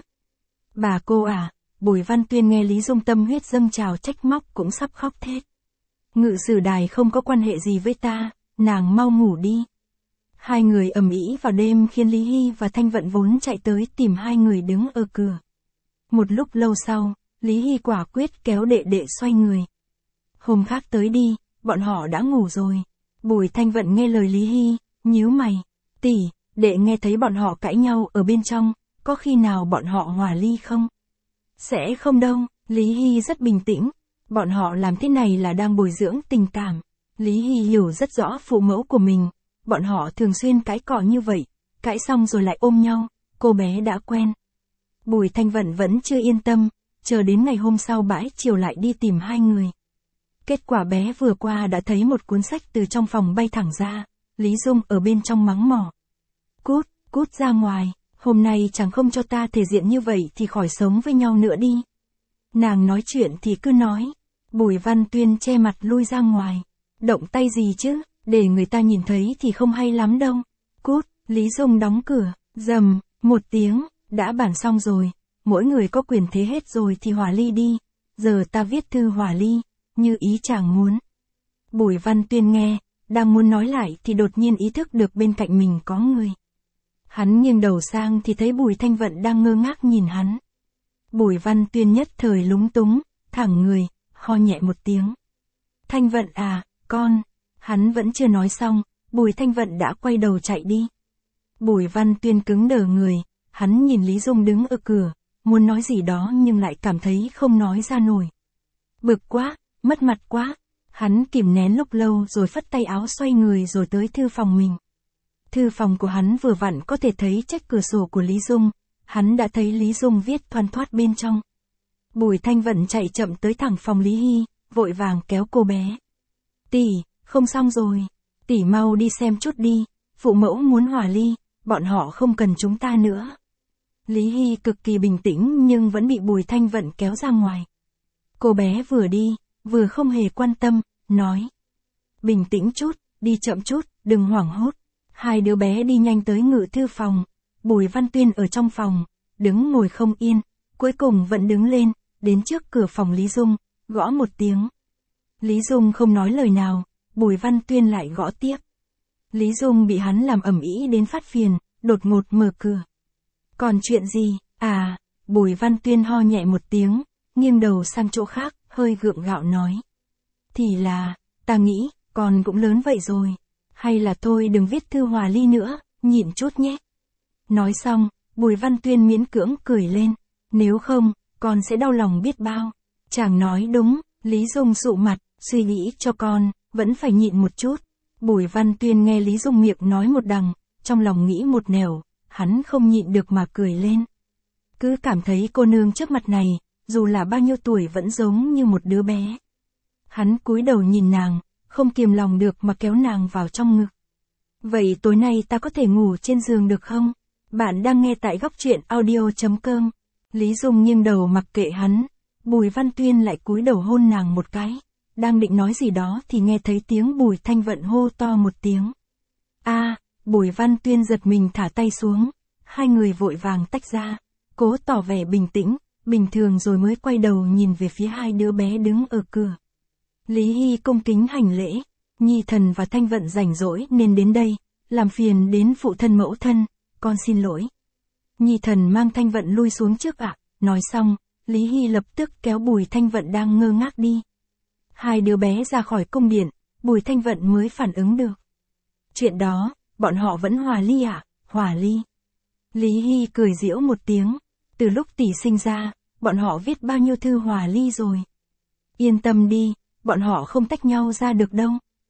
Bà cô à, Bùi Văn Tuyên nghe Lý Dung tâm huyết dâng trào trách móc cũng sắp khóc thét. Ngự sử đài không có quan hệ gì với ta, nàng mau ngủ đi. Hai người ầm ĩ vào đêm khiến Lý Hy và Thanh Vận vốn chạy tới tìm hai người đứng ở cửa. Một lúc lâu sau, Lý Hy quả quyết kéo đệ đệ xoay người. Hôm khác tới đi, bọn họ đã ngủ rồi. Bùi Thanh Vận nghe lời Lý Hy, nhíu mày. Tỷ, đệ nghe thấy bọn họ cãi nhau ở bên trong, có khi nào bọn họ hòa ly không? Sẽ không đâu, Lý Hy rất bình tĩnh. Bọn họ làm thế này là đang bồi dưỡng tình cảm. Lý Hy hiểu rất rõ phụ mẫu của mình. Bọn họ thường xuyên cãi cọ như vậy, cãi xong rồi lại ôm nhau, cô bé đã quen. Bùi Thanh Vận vẫn chưa yên tâm, chờ đến ngày hôm sau bãi chiều lại đi tìm hai người. Kết quả bé vừa qua đã thấy một cuốn sách từ trong phòng bay thẳng ra, Lý Dung ở bên trong mắng mỏ. Cút, cút ra ngoài, hôm nay chẳng không cho ta thể diện như vậy thì khỏi sống với nhau nữa đi. Nàng nói chuyện thì cứ nói. Bùi Văn Tuyên che mặt lui ra ngoài. Động tay gì chứ, để người ta nhìn thấy thì không hay lắm đâu. Cút, Lý Dung đóng cửa, rầm, một tiếng, đã bản xong rồi. Mỗi người có quyền thế hết rồi thì hòa ly đi. Giờ ta viết thư hòa ly, như ý chàng muốn. Bùi Văn Tuyên nghe, đang muốn nói lại thì đột nhiên ý thức được bên cạnh mình có người. Hắn nghiêng đầu sang thì thấy Bùi Thanh Vận đang ngơ ngác nhìn hắn. Bùi Văn Tuyên nhất thời lúng túng, thẳng người, ho nhẹ một tiếng. Thanh Vận à, con, hắn vẫn chưa nói xong, Bùi Thanh Vận đã quay đầu chạy đi. Bùi Văn Tuyên cứng đờ người, hắn nhìn Lý Dung đứng ở cửa, muốn nói gì đó nhưng lại cảm thấy không nói ra nổi. Bực quá, mất mặt quá, hắn kìm nén lúc lâu rồi phất tay áo xoay người rồi tới thư phòng mình. Thư phòng của hắn vừa vặn có thể thấy trách cửa sổ của Lý Dung, hắn đã thấy Lý Dung viết thoăn thoắt bên trong. Bùi Thanh Vận chạy chậm tới thẳng phòng Lý Hy, vội vàng kéo cô bé. Tỷ, không xong rồi, tỷ mau đi xem chút đi, phụ mẫu muốn hòa ly, bọn họ không cần chúng ta nữa. Lý Hy cực kỳ bình tĩnh nhưng vẫn bị Bùi Thanh Vận kéo ra ngoài. Cô bé vừa đi, vừa không hề quan tâm, nói. Bình tĩnh chút, đi chậm chút, đừng hoảng hốt. Hai đứa bé đi nhanh tới ngự thư phòng. Bùi Văn Tuyên ở trong phòng, đứng ngồi không yên, cuối cùng vẫn đứng lên, đến trước cửa phòng Lý Dung, gõ một tiếng. Lý Dung không nói lời nào, Bùi Văn Tuyên lại gõ tiếp. Lý Dung bị hắn làm ầm ĩ đến phát phiền, đột ngột mở cửa. Còn chuyện gì, à, Bùi Văn Tuyên ho nhẹ một tiếng, nghiêng đầu sang chỗ khác, hơi gượng gạo nói. Thì là, ta nghĩ, con cũng lớn vậy rồi. Hay là thôi đừng viết thư hòa ly nữa, nhịn chút nhé. Nói xong, Bùi Văn Tuyên miễn cưỡng cười lên. Nếu không, con sẽ đau lòng biết bao. Chàng nói đúng, Lý Dung sụ mặt, suy nghĩ cho con, vẫn phải nhịn một chút. Bùi Văn Tuyên nghe Lý Dung miệng nói một đằng, trong lòng nghĩ một nẻo, hắn không nhịn được mà cười lên. Cứ cảm thấy cô nương trước mặt này, dù là bao nhiêu tuổi vẫn giống như một đứa bé. Hắn cúi đầu nhìn nàng, không kiềm lòng được mà kéo nàng vào trong ngực. Vậy tối nay ta có thể ngủ trên giường được không? Bạn đang nghe tại góc truyện audio chấm com. Lý Dung nghiêng đầu mặc kệ hắn, Bùi Văn Tuyên lại cúi đầu hôn nàng một cái. Đang định nói gì đó thì nghe thấy tiếng Bùi Thanh Vận hô to một tiếng. A, Bùi Văn Tuyên giật mình thả tay xuống, hai người vội vàng tách ra, cố tỏ vẻ bình tĩnh, bình thường rồi mới quay đầu nhìn về phía hai đứa bé đứng ở cửa. Lý Hy cung kính hành lễ, Nhi Thần và Thanh Vận rảnh rỗi nên đến đây, làm phiền đến phụ thân mẫu thân, con xin lỗi. Nhi Thần mang Thanh Vận lui xuống trước ạ, nói xong, Lý Hy lập tức kéo Bùi Thanh Vận đang ngơ ngác đi. Hai đứa bé ra khỏi cung điện, Bùi Thanh Vận mới phản ứng được. Chuyện đó, bọn họ vẫn hòa ly ạ, à? Hòa ly. Lý Hy cười giễu một tiếng, từ lúc tỷ sinh ra, bọn họ viết bao nhiêu thư hòa ly rồi. Yên tâm đi, bọn họ không tách nhau ra được đâu.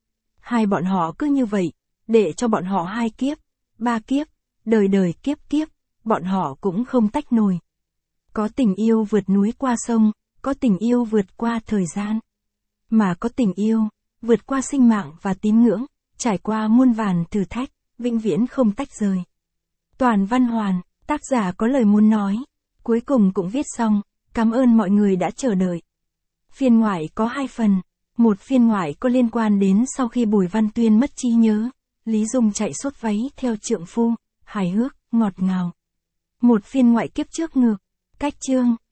Hai bọn họ cứ như vậy, để cho bọn họ hai kiếp, ba kiếp, đời đời kiếp kiếp, bọn họ cũng không tách nổi. Có tình yêu vượt núi qua sông, có tình yêu vượt qua thời gian. Mà có tình yêu, vượt qua sinh mạng và tín ngưỡng, trải qua muôn vàn thử thách, vĩnh viễn không tách rời. Toàn văn hoàn, tác giả có lời muốn nói, cuối cùng cũng viết xong, cảm ơn mọi người đã chờ đợi. Phiên ngoại có hai phần, một phiên ngoại có liên quan đến sau khi Bùi Văn Tuyên mất trí nhớ, Lý Dung chạy sốt váy theo trượng phu, hài hước, ngọt ngào. Một phiên ngoại kiếp trước ngược, cách chương.